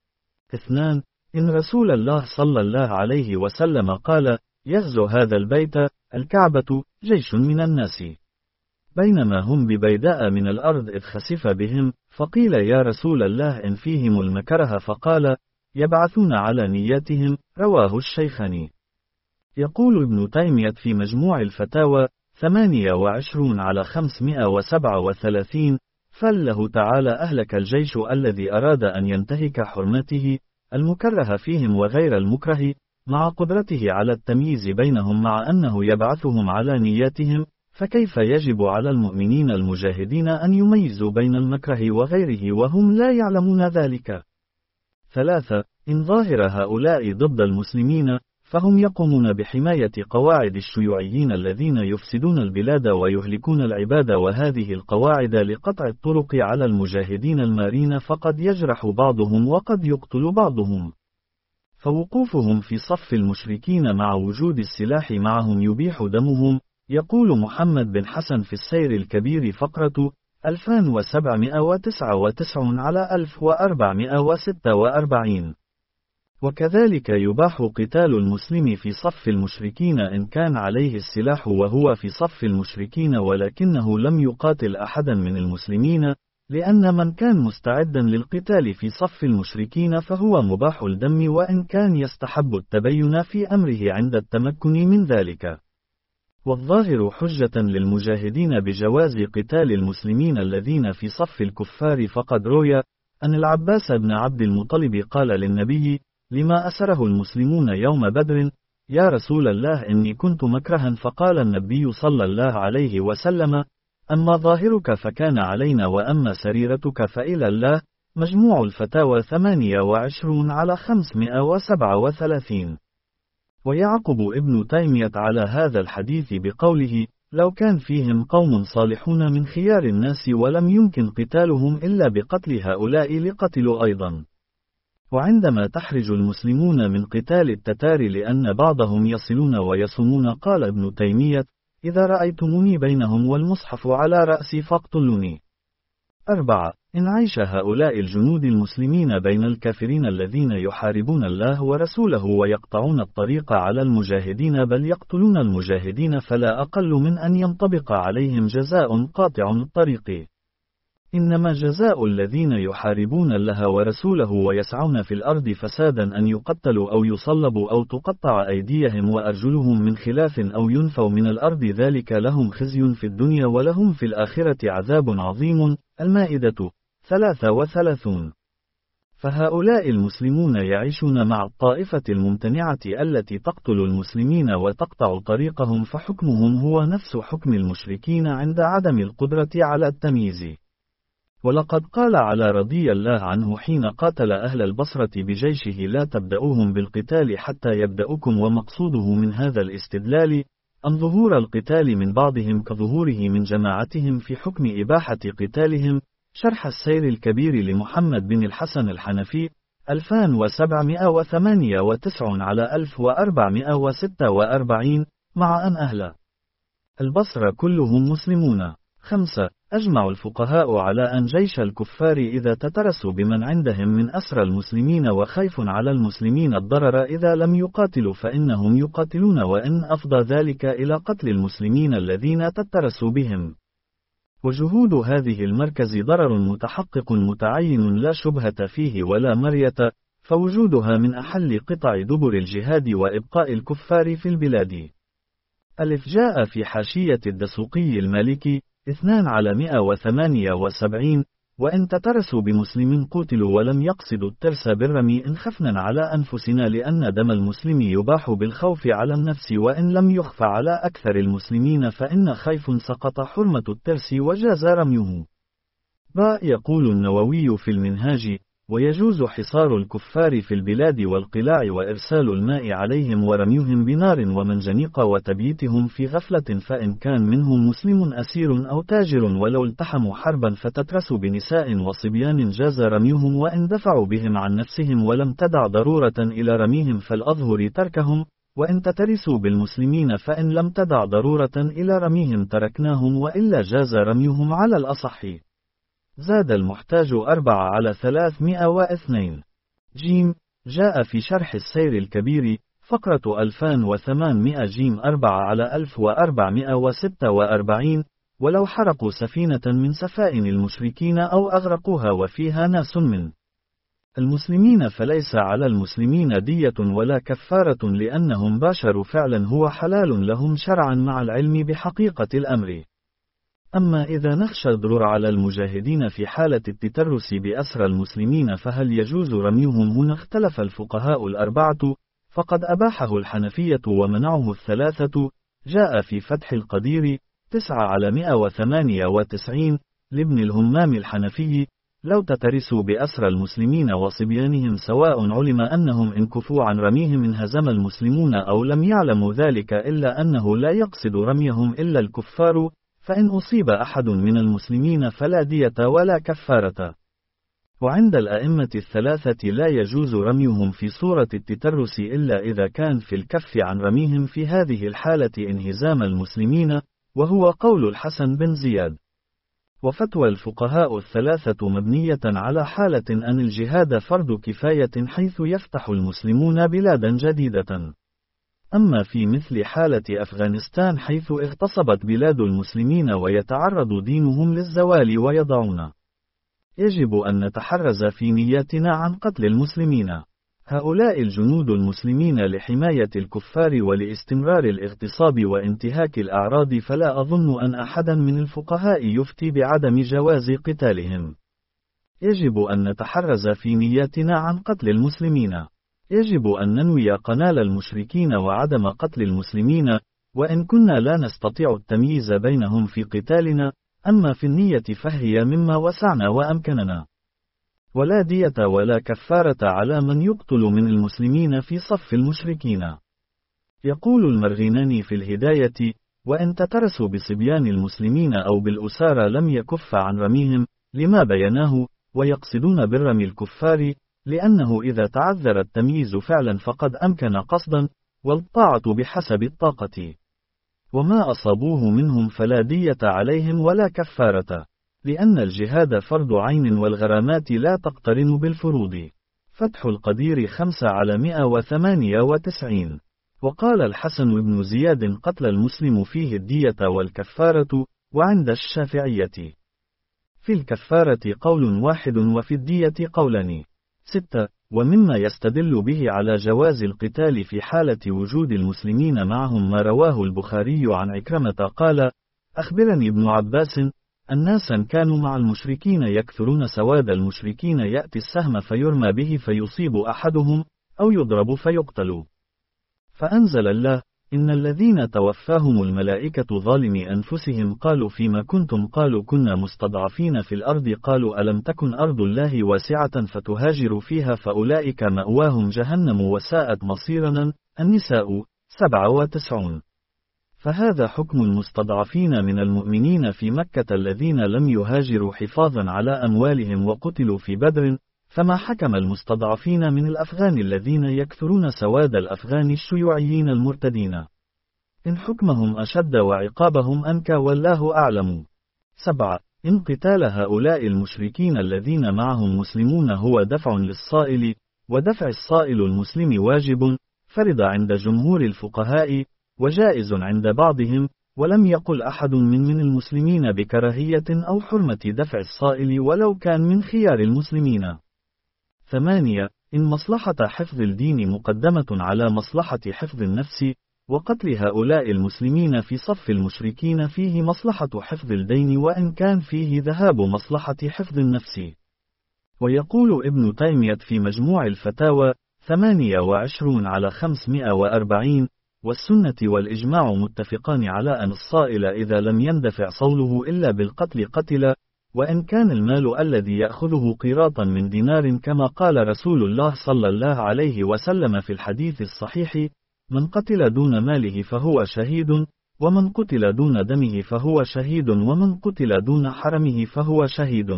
اثنان. إن رسول الله صلى الله عليه وسلم قال: يغزو هذا البيت الكعبة جيش من الناس، بينما هم ببيداء من الأرض إذ خسف بهم، فقيل: يا رسول الله إن فيهم المكره، فقال: يبعثون على نياتهم. رواه الشيخان. يقول ابن تيمية في مجموع الفتاوى ثمانية وعشرين على خمسمائة وسبعة وثلاثين: فله تعالى أهلك الجيش الذي أراد أن ينتهك حرمته المكره فيهم وغير المكره، مع قدرته على التمييز بينهم، مع أنه يبعثهم على نياتهم، فكيف يجب على المؤمنين المجاهدين أن يميزوا بين المكره وغيره وهم لا يعلمون ذلك؟ ثلاثة. إن ظاهر هؤلاء ضد المسلمين، فهم يقومون بحماية قواعد الشيوعيين الذين يفسدون البلاد ويهلكون العباد، وهذه القواعد لقطع الطرق على المجاهدين المارين، فقد يجرح بعضهم وقد يقتل بعضهم، فوقوفهم في صف المشركين مع وجود السلاح معهم يبيح دمهم. يقول محمد بن حسن في السير الكبير فقرة ألفين وسبعمائة وتسعة وتسعين على ألف وأربعمائة وستة وأربعين. وكذلك يباح قتال المسلم في صف المشركين إن كان عليه السلاح وهو في صف المشركين ولكنه لم يقاتل أحدا من المسلمين، لأن من كان مستعدا للقتال في صف المشركين فهو مباح الدم، وإن كان يستحب التبين في أمره عند التمكن من ذلك. والظاهر حجة للمجاهدين بجواز قتال المسلمين الذين في صف الكفار، فقد روي أن العباس بن عبد المطلب قال للنبي لما أسره المسلمون يوم بدر: يا رسول الله إني كنت مكرها، فقال النبي صلى الله عليه وسلم: أما ظاهرك فكان علينا، وأما سريرتك فإلى الله. مجموع الفتاوى ثمانية وعشرين على خمسمائة وسبعة وثلاثين. ويعقب ابن تيمية على هذا الحديث بقوله: لو كان فيهم قوم صالحون من خيار الناس ولم يمكن قتالهم إلا بقتل هؤلاء لقتلوا أيضا. وعندما تحرج المسلمون من قتال التتار لأن بعضهم يصلون ويصومون، قال ابن تيمية: إذا رأيتموني بينهم والمصحف على رأسي فاقتلوني. أربعة. إن عيش هؤلاء الجنود المسلمين بين الكافرين الذين يحاربون الله ورسوله ويقطعون الطريق على المجاهدين بل يقتلون المجاهدين، فلا أقل من أن ينطبق عليهم جزاء قاطع الطريق. إنما جزاء الذين يحاربون الله ورسوله ويسعون في الأرض فسادا أن يقتلوا أو يصلبوا أو تقطع أيديهم وأرجلهم من خلاف أو ينفوا من الأرض، ذلك لهم خزي في الدنيا ولهم في الآخرة عذاب عظيم. المائدة ثلاثة وثلاثون. فهؤلاء المسلمون يعيشون مع الطائفة الممتنعة التي تقتل المسلمين وتقطع طريقهم، فحكمهم هو نفس حكم المشركين عند عدم القدرة على التمييز. ولقد قال على رضي الله عنه حين قاتل أهل البصرة بجيشه: لا تبدأوهم بالقتال حتى يبدأوكم. ومقصوده من هذا الاستدلال أن ظهور القتال من بعضهم كظهوره من جماعتهم في حكم إباحة قتالهم. شرح السير الكبير لمحمد بن الحسن الحنفي ألفين وسبعمائة وثمانية وتسعين على ألف وأربعمائة وستة وأربعين. مع أن أهل البصرة كلهم مسلمون. خمسة. أجمع الفقهاء على أن جيش الكفار إذا تترسوا بمن عندهم من أسرى المسلمين وخيف على المسلمين الضرر إذا لم يقاتلوا فإنهم يقاتلون، وإن أفضى ذلك إلى قتل المسلمين الذين تترسوا بهم. وجهود هذه المركز ضرر متحقق متعين لا شبهة فيه ولا مرية، فوجودها من أحل قطع دبر الجهاد وإبقاء الكفار في البلاد. ألف. جاء في حاشية الدسوقي المالكي اثنان على مئة وثمانية وسبعين: وإن تترسوا بمسلم قتلوا ولم يقصدوا الترس بالرمي إن خفنا على أنفسنا، لأن دم المسلم يباح بالخوف على النفس، وإن لم يخف على أكثر المسلمين فإن خيف سقط حرمة الترس وجاز رميه. باء. يقول النووي في المنهاج: ويجوز حصار الكفار في البلاد والقلاع وإرسال الماء عليهم ورميهم بنار ومنجنيق وتبييتهم في غفلة، فإن كان منهم مسلم أسير أو تاجر ولو التحموا حربا فتترسوا بنساء وصبيان جاز رميهم، وإن دفعوا بهم عن نفسهم ولم تدع ضرورة إلى رميهم فالأظهر تركهم، وإن تترسوا بالمسلمين فإن لم تدع ضرورة إلى رميهم تركناهم وإلا جاز رميهم على الأصح. زاد المحتاج أربعة على ثلاثمائة واثنين. جيم. جاء في شرح السير الكبير فقرة ألفان وثمانمائة جيم أربعة على ألف وأربعمائة وستة وأربعين: ولو حرقوا سفينة من سفائن المشركين أو أغرقوها وفيها ناس من المسلمين فليس على المسلمين دية ولا كفارة، لأنهم باشروا فعلا هو حلال لهم شرعا مع العلم بحقيقة الأمر. أما إذا نخشى الضرر على المجاهدين في حالة التترس بأسرى المسلمين فهل يجوز رميهم؟ هنا اختلف الفقهاء الأربعة، فقد أباحه الحنفية ومنعه الثلاثة. جاء في فتح القدير تسعة على مئة وثمانية وتسعين لابن الهمام الحنفي: لو تترسوا بأسرى المسلمين وصبيانهم سواء علم أنهم إن كفوا عن رميهم انهزم المسلمون أو لم يعلموا ذلك، إلا أنه لا يقصد رميهم إلا الكفار، فإن أصيب أحد من المسلمين فلا دية ولا كفارة. وعند الأئمة الثلاثة لا يجوز رميهم في صورة التترس إلا إذا كان في الكف عن رميهم في هذه الحالة انهزام المسلمين، وهو قول الحسن بن زياد. وفتوى الفقهاء الثلاثة مبنية على حالة أن الجهاد فرض كفاية حيث يفتح المسلمون بلادا جديدة. أما في مثل حالة أفغانستان حيث اغتصبت بلاد المسلمين ويتعرض دينهم للزوال ويضعون، يجب أن نتحرز في نياتنا عن قتل المسلمين. هؤلاء الجنود المسلمين لحماية الكفار ولاستمرار الاغتصاب وانتهاك الأعراض، فلا أظن أن أحدا من الفقهاء يفتي بعدم جواز قتالهم. يجب أن نتحرز في نياتنا عن قتل المسلمين. يجب أن ننوي قنال المشركين وعدم قتل المسلمين، وإن كنا لا نستطيع التمييز بينهم في قتالنا، أما في النية فهي مما وسعنا وأمكننا. ولا دية ولا كفارة على من يقتل من المسلمين في صف المشركين. يقول المرغيناني في الهداية: وإن تترسوا بصبيان المسلمين أو بالأسارى لم يكف عن رميهم، لما بيناه، ويقصدون بالرمي الكفار، لأنه إذا تعذر التمييز فعلا فقد أمكن قصدا، والطاعة بحسب الطاقة. وما أصابوه منهم فلا دية عليهم ولا كفارة، لأن الجهاد فرض عين والغرامات لا تقترن بالفروض. فتح القدير خمسة على مئة وثمانية وتسعين. وقال الحسن بن زياد: قتل المسلم فيه الدية والكفارة، وعند الشافعية في الكفارة قول واحد وفي الدية قولان. ستة. ومما يستدل به على جواز القتال في حالة وجود المسلمين معهم ما رواه البخاري عن عكرمة قال: أخبرني ابن عباس الناسا كانوا مع المشركين يكثرون سواد المشركين يأتي السهم فيرمى به فيصيب أحدهم أو يضرب فيقتل، فأنزل الله: إن الذين توفاهم الملائكة ظالمي أنفسهم قالوا فيما كنتم، قالوا كنا مستضعفين في الأرض، قالوا ألم تكن أرض الله واسعة فتهاجروا فيها فأولئك مأواهم جهنم وساءت مصيرا. النساء سبعة وتسعون. فهذا حكم المستضعفين من المؤمنين في مكة الذين لم يهاجروا حفاظا على أموالهم وقتلوا في بدر، فما حكم المستضعفين من الأفغان الذين يكثرون سواد الأفغان الشيوعيين المرتدين؟ إن حكمهم أشد وعقابهم أنكى والله أعلم. سبعة. إن قتال هؤلاء المشركين الذين معهم مسلمون هو دفع للصائل، ودفع الصائل المسلم واجب، فرض عند جمهور الفقهاء، وجائز عند بعضهم، ولم يقل أحد من من المسلمين بكراهية أو حرمة دفع الصائل ولو كان من خيار المسلمين. ثمانية. إن مصلحة حفظ الدين مقدمة على مصلحة حفظ النفس، وقتل هؤلاء المسلمين في صف المشركين فيه مصلحة حفظ الدين وإن كان فيه ذهاب مصلحة حفظ النفس. ويقول ابن تيمية في مجموع الفتاوى ثمانية وعشرون على خمسمائة وأربعين: والسنة والإجماع متفقان على أن الصائل إذا لم يندفع صوله إلا بالقتل قتل، وإن كان المال الذي يأخذه قيراطا من دينار كما قال رسول الله صلى الله عليه وسلم في الحديث الصحيح: من قتل دون ماله فهو شهيد، ومن قتل دون دمه فهو شهيد، ومن قتل دون حرمه فهو شهيد.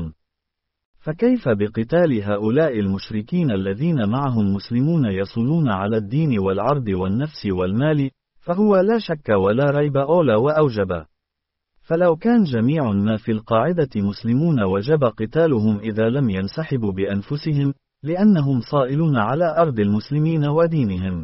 فكيف بقتال هؤلاء المشركين الذين معهم مسلمون يصولون على الدين والعرض والنفس والمال؟ فهو لا شك ولا ريب أولى وأوجب. فلو كان جميع ما في القاعدة مسلمون وجب قتالهم إذا لم ينسحبوا بأنفسهم، لأنهم صائلون على أرض المسلمين ودينهم.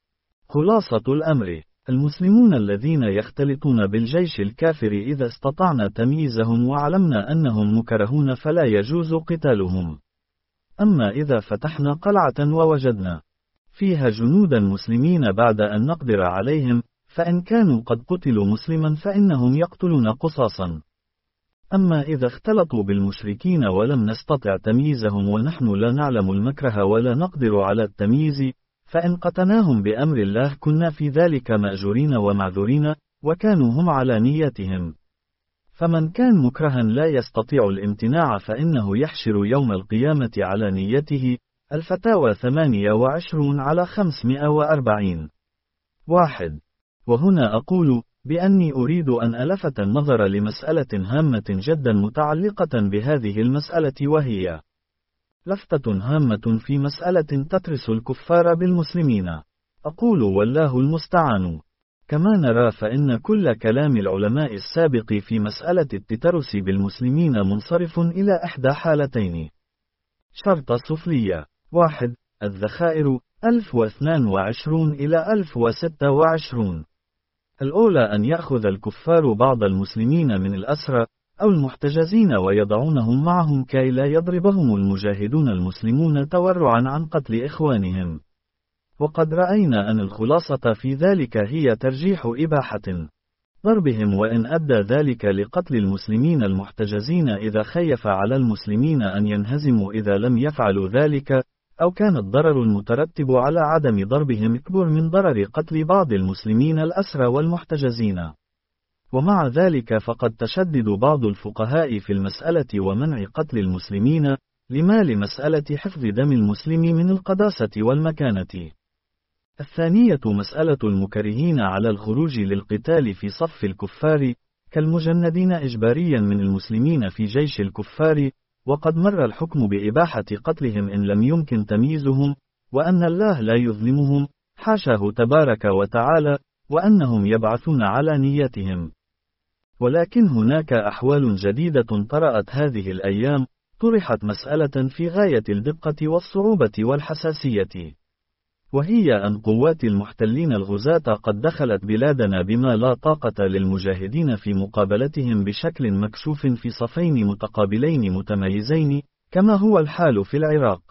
خلاصة الأمر: المسلمون الذين يختلطون بالجيش الكافر إذا استطعنا تمييزهم وعلمنا أنهم مكرهون فلا يجوز قتالهم. أما إذا فتحنا قلعة ووجدنا فيها جنودا مسلمين بعد أن نقدر عليهم، فإن كانوا قد قتلوا مسلما فإنهم يقتلون قصاصا. أما إذا اختلطوا بالمشركين ولم نستطع تمييزهم ونحن لا نعلم المكره ولا نقدر على التمييز، فإن قتناهم بأمر الله كنا في ذلك مأجورين ومعذورين، وكانوا هم على نيتهم. فمن كان مكرها لا يستطيع الامتناع فإنه يحشر يوم القيامة على نيته. الفتاوى ثمانية وعشرون على خمسمائة وأربعين. واحد. وهنا أقول بأني أريد أن ألفت النظر لمسألة هامة جدا متعلقة بهذه المسألة، وهي لفتة هامة في مسألة تترس الكفار بالمسلمين. أقول والله المستعان. كما نرى فإن كل كلام العلماء السابق في مسألة التترس بالمسلمين منصرف إلى إحدى حالتين. شرط سفلية: واحد. الذخائر ألف واثنان وعشرون إلى ألف وستة وعشرون. الأولى أن يأخذ الكفار بعض المسلمين من الأسرى أو المحتجزين ويضعونهم معهم كي لا يضربهم المجاهدون المسلمون تورعا عن قتل إخوانهم. وقد رأينا أن الخلاصة في ذلك هي ترجيح إباحة ضربهم، وإن أدى ذلك لقتل المسلمين المحتجزين إذا خيف على المسلمين أن ينهزموا إذا لم يفعلوا ذلك، أو كان الضرر المترتب على عدم ضربهم أكبر من ضرر قتل بعض المسلمين الأسرى والمحتجزين. ومع ذلك فقد تشدد بعض الفقهاء في المسألة ومنع قتل المسلمين، لما لمسألة حفظ دم المسلم من القداسة والمكانة. الثانية مسألة المكرهين على الخروج للقتال في صف الكفار، كالمجندين إجباريا من المسلمين في جيش الكفار، وقد مر الحكم بإباحة قتلهم إن لم يمكن تمييزهم، وأن الله لا يظلمهم حاشاه تبارك وتعالى، وأنهم يبعثون على نيتهم. ولكن هناك أحوال جديدة طرأت هذه الأيام، طرحت مسألة في غاية الدقة والصعوبة والحساسية، وهي أن قوات المحتلين الغزاة قد دخلت بلادنا بما لا طاقة للمجاهدين في مقابلتهم بشكل مكشوف في صفين متقابلين متميزين، كما هو الحال في العراق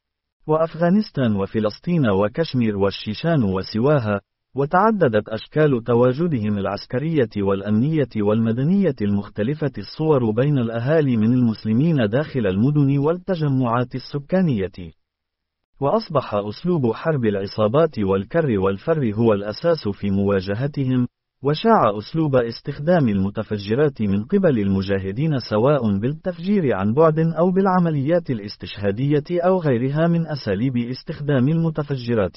وأفغانستان وفلسطين وكشمير والشيشان وسواها، وتعددت أشكال تواجدهم العسكرية والأمنية والمدنية المختلفة الصور بين الأهالي من المسلمين داخل المدن والتجمعات السكانية. وأصبح أسلوب حرب العصابات والكر والفر هو الأساس في مواجهتهم، وشاع أسلوب استخدام المتفجرات من قبل المجاهدين سواء بالتفجير عن بعد أو بالعمليات الاستشهادية أو غيرها من أساليب استخدام المتفجرات.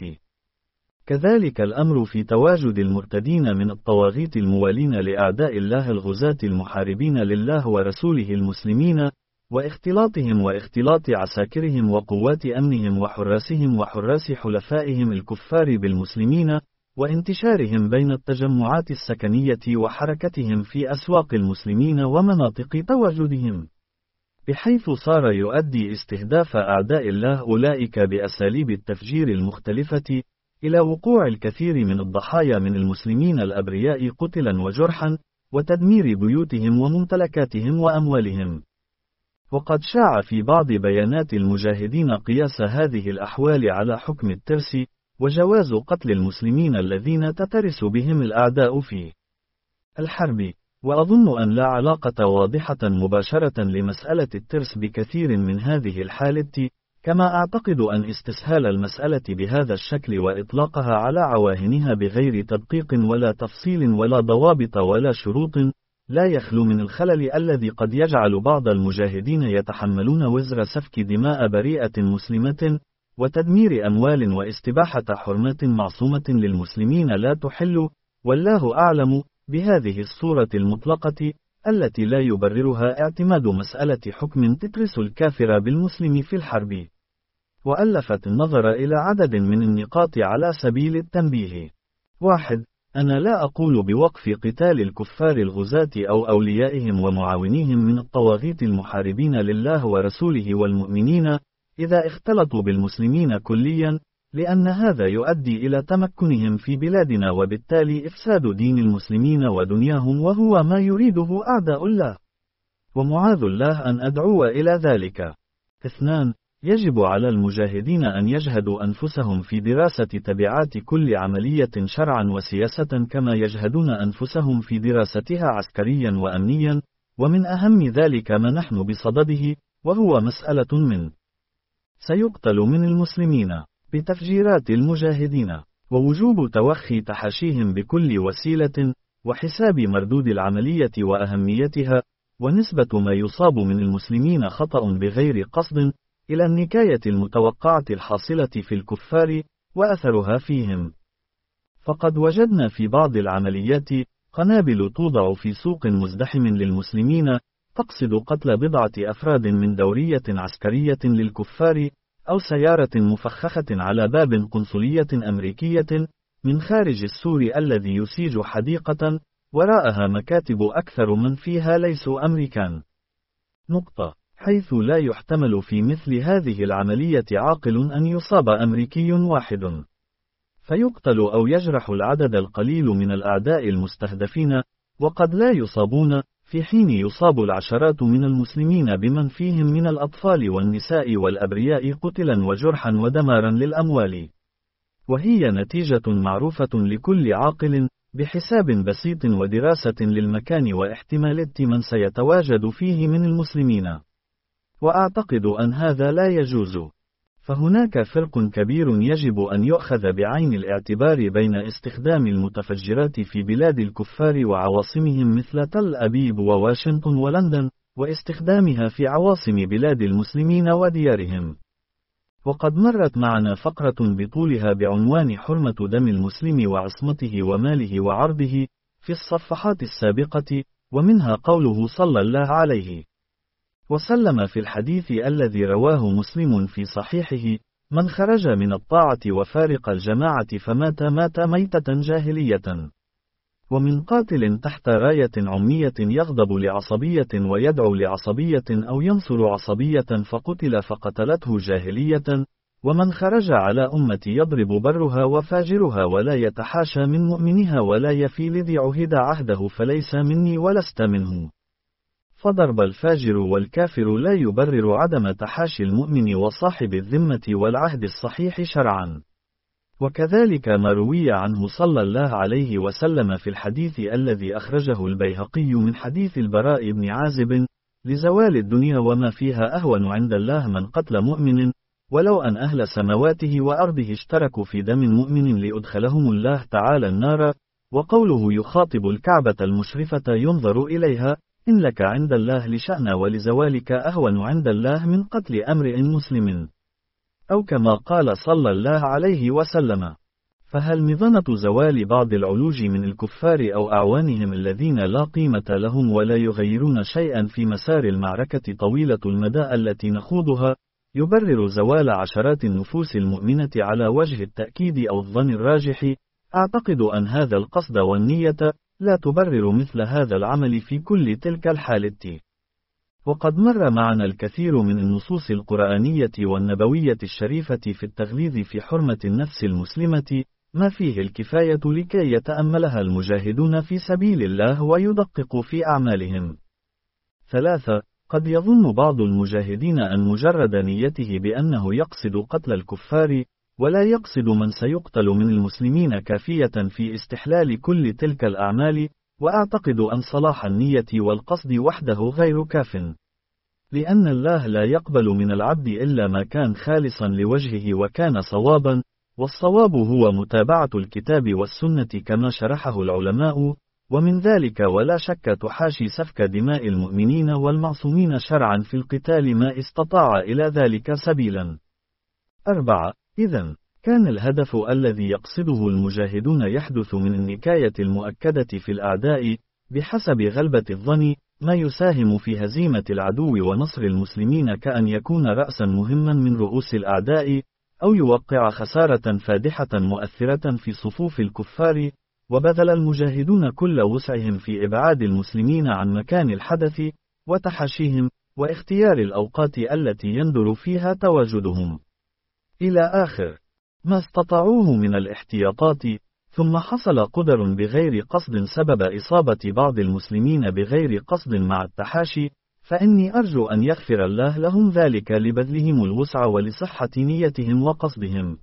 كذلك الأمر في تواجد المرتدين من الطواغيت الموالين لأعداء الله الغزاة المحاربين لله ورسوله المسلمين، واختلاطهم واختلاط عساكرهم وقوات أمنهم وحراسهم وحراس حلفائهم الكفار بالمسلمين، وانتشارهم بين التجمعات السكنية وحركتهم في أسواق المسلمين ومناطق تواجدهم، بحيث صار يؤدي استهداف أعداء الله أولئك بأساليب التفجير المختلفة إلى وقوع الكثير من الضحايا من المسلمين الأبرياء قتلا وجرحا، وتدمير بيوتهم وممتلكاتهم وأموالهم. وقد شاع في بعض بيانات المجاهدين قياس هذه الأحوال على حكم الترس، وجواز قتل المسلمين الذين تترس بهم الأعداء في الحرب. وأظن أن لا علاقة واضحة مباشرة لمسألة الترس بكثير من هذه الحالات، كما أعتقد أن استسهال المسألة بهذا الشكل وإطلاقها على عواهنها بغير تدقيق ولا تفصيل ولا ضوابط ولا شروط، لا يخلو من الخلل الذي قد يجعل بعض المجاهدين يتحملون وزر سفك دماء بريئة مسلمة، وتدمير أموال واستباحة حرمات معصومة للمسلمين لا تحل، والله أعلم، بهذه الصورة المطلقة، التي لا يبررها اعتماد مسألة حكم تدرس الكافر بالمسلم في الحرب. وألفت النظر إلى عدد من النقاط على سبيل التنبيه. واحد. أنا لا أقول بوقف قتال الكفار الغزاة أو أوليائهم ومعاونيهم من الطواغيت المحاربين لله ورسوله والمؤمنين، إذا اختلطوا بالمسلمين كليا، لأن هذا يؤدي إلى تمكنهم في بلادنا وبالتالي إفساد دين المسلمين ودنياهم، وهو ما يريده أعداء الله، ومعاذ الله أن أدعو إلى ذلك. اثنان. يجب على المجاهدين أن يجهدوا أنفسهم في دراسة تبعات كل عملية شرعا وسياسة كما يجهدون أنفسهم في دراستها عسكريا وأمنيا، ومن أهم ذلك ما نحن بصدده، وهو مسألة من سيقتل من المسلمين بتفجيرات المجاهدين، ووجوب توخي تحاشيهم بكل وسيلة، وحساب مردود العملية وأهميتها، ونسبة ما يصاب من المسلمين خطأ بغير قصد إلى النكاية المتوقعة الحاصلة في الكفار، وأثرها فيهم. فقد وجدنا في بعض العمليات قنابل توضع في سوق مزدحم للمسلمين، تقصد قتل بضعة أفراد من دورية عسكرية للكفار، أو سيارة مفخخة على باب قنصلية أمريكية من خارج السور الذي يسيج حديقة، وراءها مكاتب أكثر من فيها ليسوا أمريكان. نقطة. حيث لا يحتمل في مثل هذه العملية عاقل أن يصاب أمريكي واحد فيقتل أو يجرح العدد القليل من الأعداء المستهدفين، وقد لا يصابون، في حين يصاب العشرات من المسلمين بمن فيهم من الأطفال والنساء والأبرياء قتلا وجرحا ودمارا للأموال. وهي نتيجة معروفة لكل عاقل، بحساب بسيط ودراسة للمكان واحتمالات من سيتواجد فيه من المسلمين. وأعتقد أن هذا لا يجوز. فهناك فرق كبير يجب أن يؤخذ بعين الاعتبار بين استخدام المتفجرات في بلاد الكفار وعواصمهم مثل تل أبيب وواشنطن ولندن، واستخدامها في عواصم بلاد المسلمين وديارهم. وقد مرت معنا فقرة بطولها بعنوان حرمة دم المسلم وعصمته وماله وعرضه في الصفحات السابقة، ومنها قوله صلى الله عليه وسلم في الحديث الذي رواه مسلم في صحيحه: من خرج من الطاعة وفارق الجماعة فمات مات ميتة جاهلية. ومن قاتل تحت راية عمية يغضب لعصبية ويدعو لعصبية أو ينصر عصبية فقتل فقتلته جاهلية. ومن خرج على أمة يضرب برها وفاجرها ولا يتحاشى من مؤمنها ولا يفي لذي عهد عهده فليس مني ولست منه. فضرب الفاجر والكافر لا يبرر عدم تحاشي المؤمن وصاحب الذمة والعهد الصحيح شرعا. وكذلك ما روي عنه صلى الله عليه وسلم في الحديث الذي أخرجه البيهقي من حديث البراء بن عازب: لزوال الدنيا وما فيها أهون عند الله من قتل مؤمن، ولو أن أهل سماواته وأرضه اشتركوا في دم مؤمن لأدخلهم الله تعالى النار. وقوله يخاطب الكعبة المشرفة ينظر إليها: إن لك عند الله لشأن ولزوالك أهون عند الله من قتل أمرئ مسلم. أو كما قال صلى الله عليه وسلم. فهل مظنة زوال بعض العلوج من الكفار أو أعوانهم الذين لا قيمة لهم ولا يغيرون شيئا في مسار المعركة طويلة المدى التي نخوضها، يبرر زوال عشرات النفوس المؤمنة على وجه التأكيد أو الظن الراجح؟ أعتقد أن هذا القصد والنية لا تبرر مثل هذا العمل في كل تلك الحالة. وقد مر معنا الكثير من النصوص القرآنية والنبوية الشريفة في التغليظ في حرمة النفس المسلمة، ما فيه الكفاية لكي يتأملها المجاهدون في سبيل الله ويدققوا في أعمالهم. ثلاثة. قد يظن بعض المجاهدين أن مجرد نيته بأنه يقصد قتل الكفار ولا يقصد من سيقتل من المسلمين كافية في استحلال كل تلك الأعمال، وأعتقد أن صلاح النية والقصد وحده غير كاف، لأن الله لا يقبل من العبد إلا ما كان خالصا لوجهه وكان صوابا، والصواب هو متابعة الكتاب والسنة كما شرحه العلماء، ومن ذلك ولا شك تحاشي سفك دماء المؤمنين والمعصومين شرعا في القتال ما استطاع إلى ذلك سبيلا. أربعة. إذن كان الهدف الذي يقصده المجاهدون يحدث من النكاية المؤكدة في الأعداء بحسب غلبة الظن ما يساهم في هزيمة العدو ونصر المسلمين، كأن يكون رأسا مهما من رؤوس الأعداء، أو يوقع خسارة فادحة مؤثرة في صفوف الكفار. وبذل المجاهدون كل وسعهم في إبعاد المسلمين عن مكان الحدث وتحاشيهم، واختيار الأوقات التي يندر فيها تواجدهم إلى آخر ما استطاعوه من الاحتياطات. ثم حصل قدر بغير قصد سبب إصابة بعض المسلمين بغير قصد مع التحاشي، فإني أرجو أن يغفر الله لهم ذلك لبذلهم الوسع ولصحة نيتهم وقصدهم.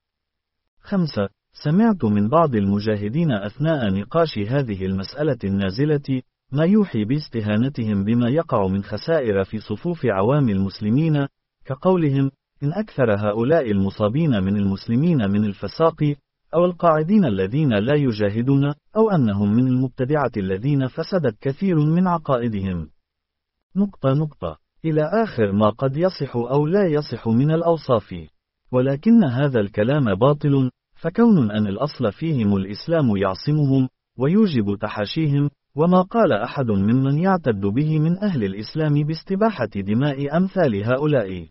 خمسة. سمعت من بعض المجاهدين أثناء نقاش هذه المسألة النازلة ما يوحي باستهانتهم بما يقع من خسائر في صفوف عوام المسلمين، كقولهم إن أكثر هؤلاء المصابين من المسلمين من الفساق أو القاعدين الذين لا يجاهدون، أو أنهم من المبتدعة الذين فسدت كثير من عقائدهم. نقطة نقطة إلى آخر ما قد يصح أو لا يصح من الأوصاف. ولكن هذا الكلام باطل، فكون أن الأصل فيهم الإسلام يعصمهم ويوجب تحاشيهم، وما قال أحد ممن يعتد به من أهل الإسلام باستباحة دماء أمثال هؤلاء.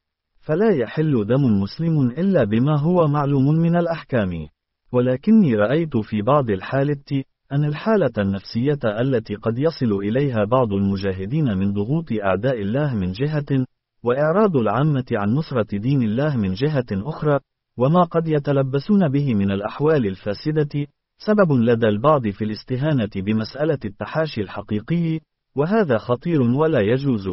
فلا يحل دم مسلم إلا بما هو معلوم من الأحكام. ولكني رأيت في بعض الحالات أن الحالة النفسية التي قد يصل إليها بعض المجاهدين من ضغوط أعداء الله من جهة، وإعراض العامة عن نصرة دين الله من جهة أخرى، وما قد يتلبسون به من الأحوال الفاسدة، سبب لدى البعض في الاستهانة بمسألة التحاشي الحقيقي، وهذا خطير ولا يجوز.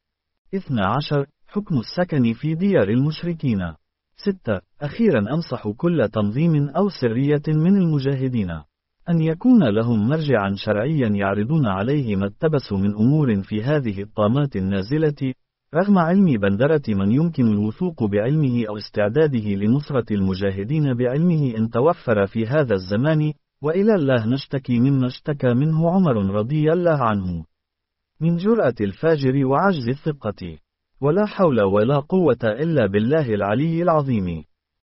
اثنا عشر. حكم السكن في ديار المشركين. ستة. أخيرا أنصح كل تنظيم أو سرية من المجاهدين أن يكون لهم مرجعا شرعيا يعرضون عليه ما التبس من أمور في هذه الطامات النازلة، رغم علم بندرة من يمكن الوثوق بعلمه أو استعداده لنصرة المجاهدين بعلمه إن توفر في هذا الزمان. وإلى الله نشتكي مما اشتكى منه عمر رضي الله عنه من جرأة الفاجر وعجز الثقة. ولا حول ولا قوة إلا بالله العلي العظيم.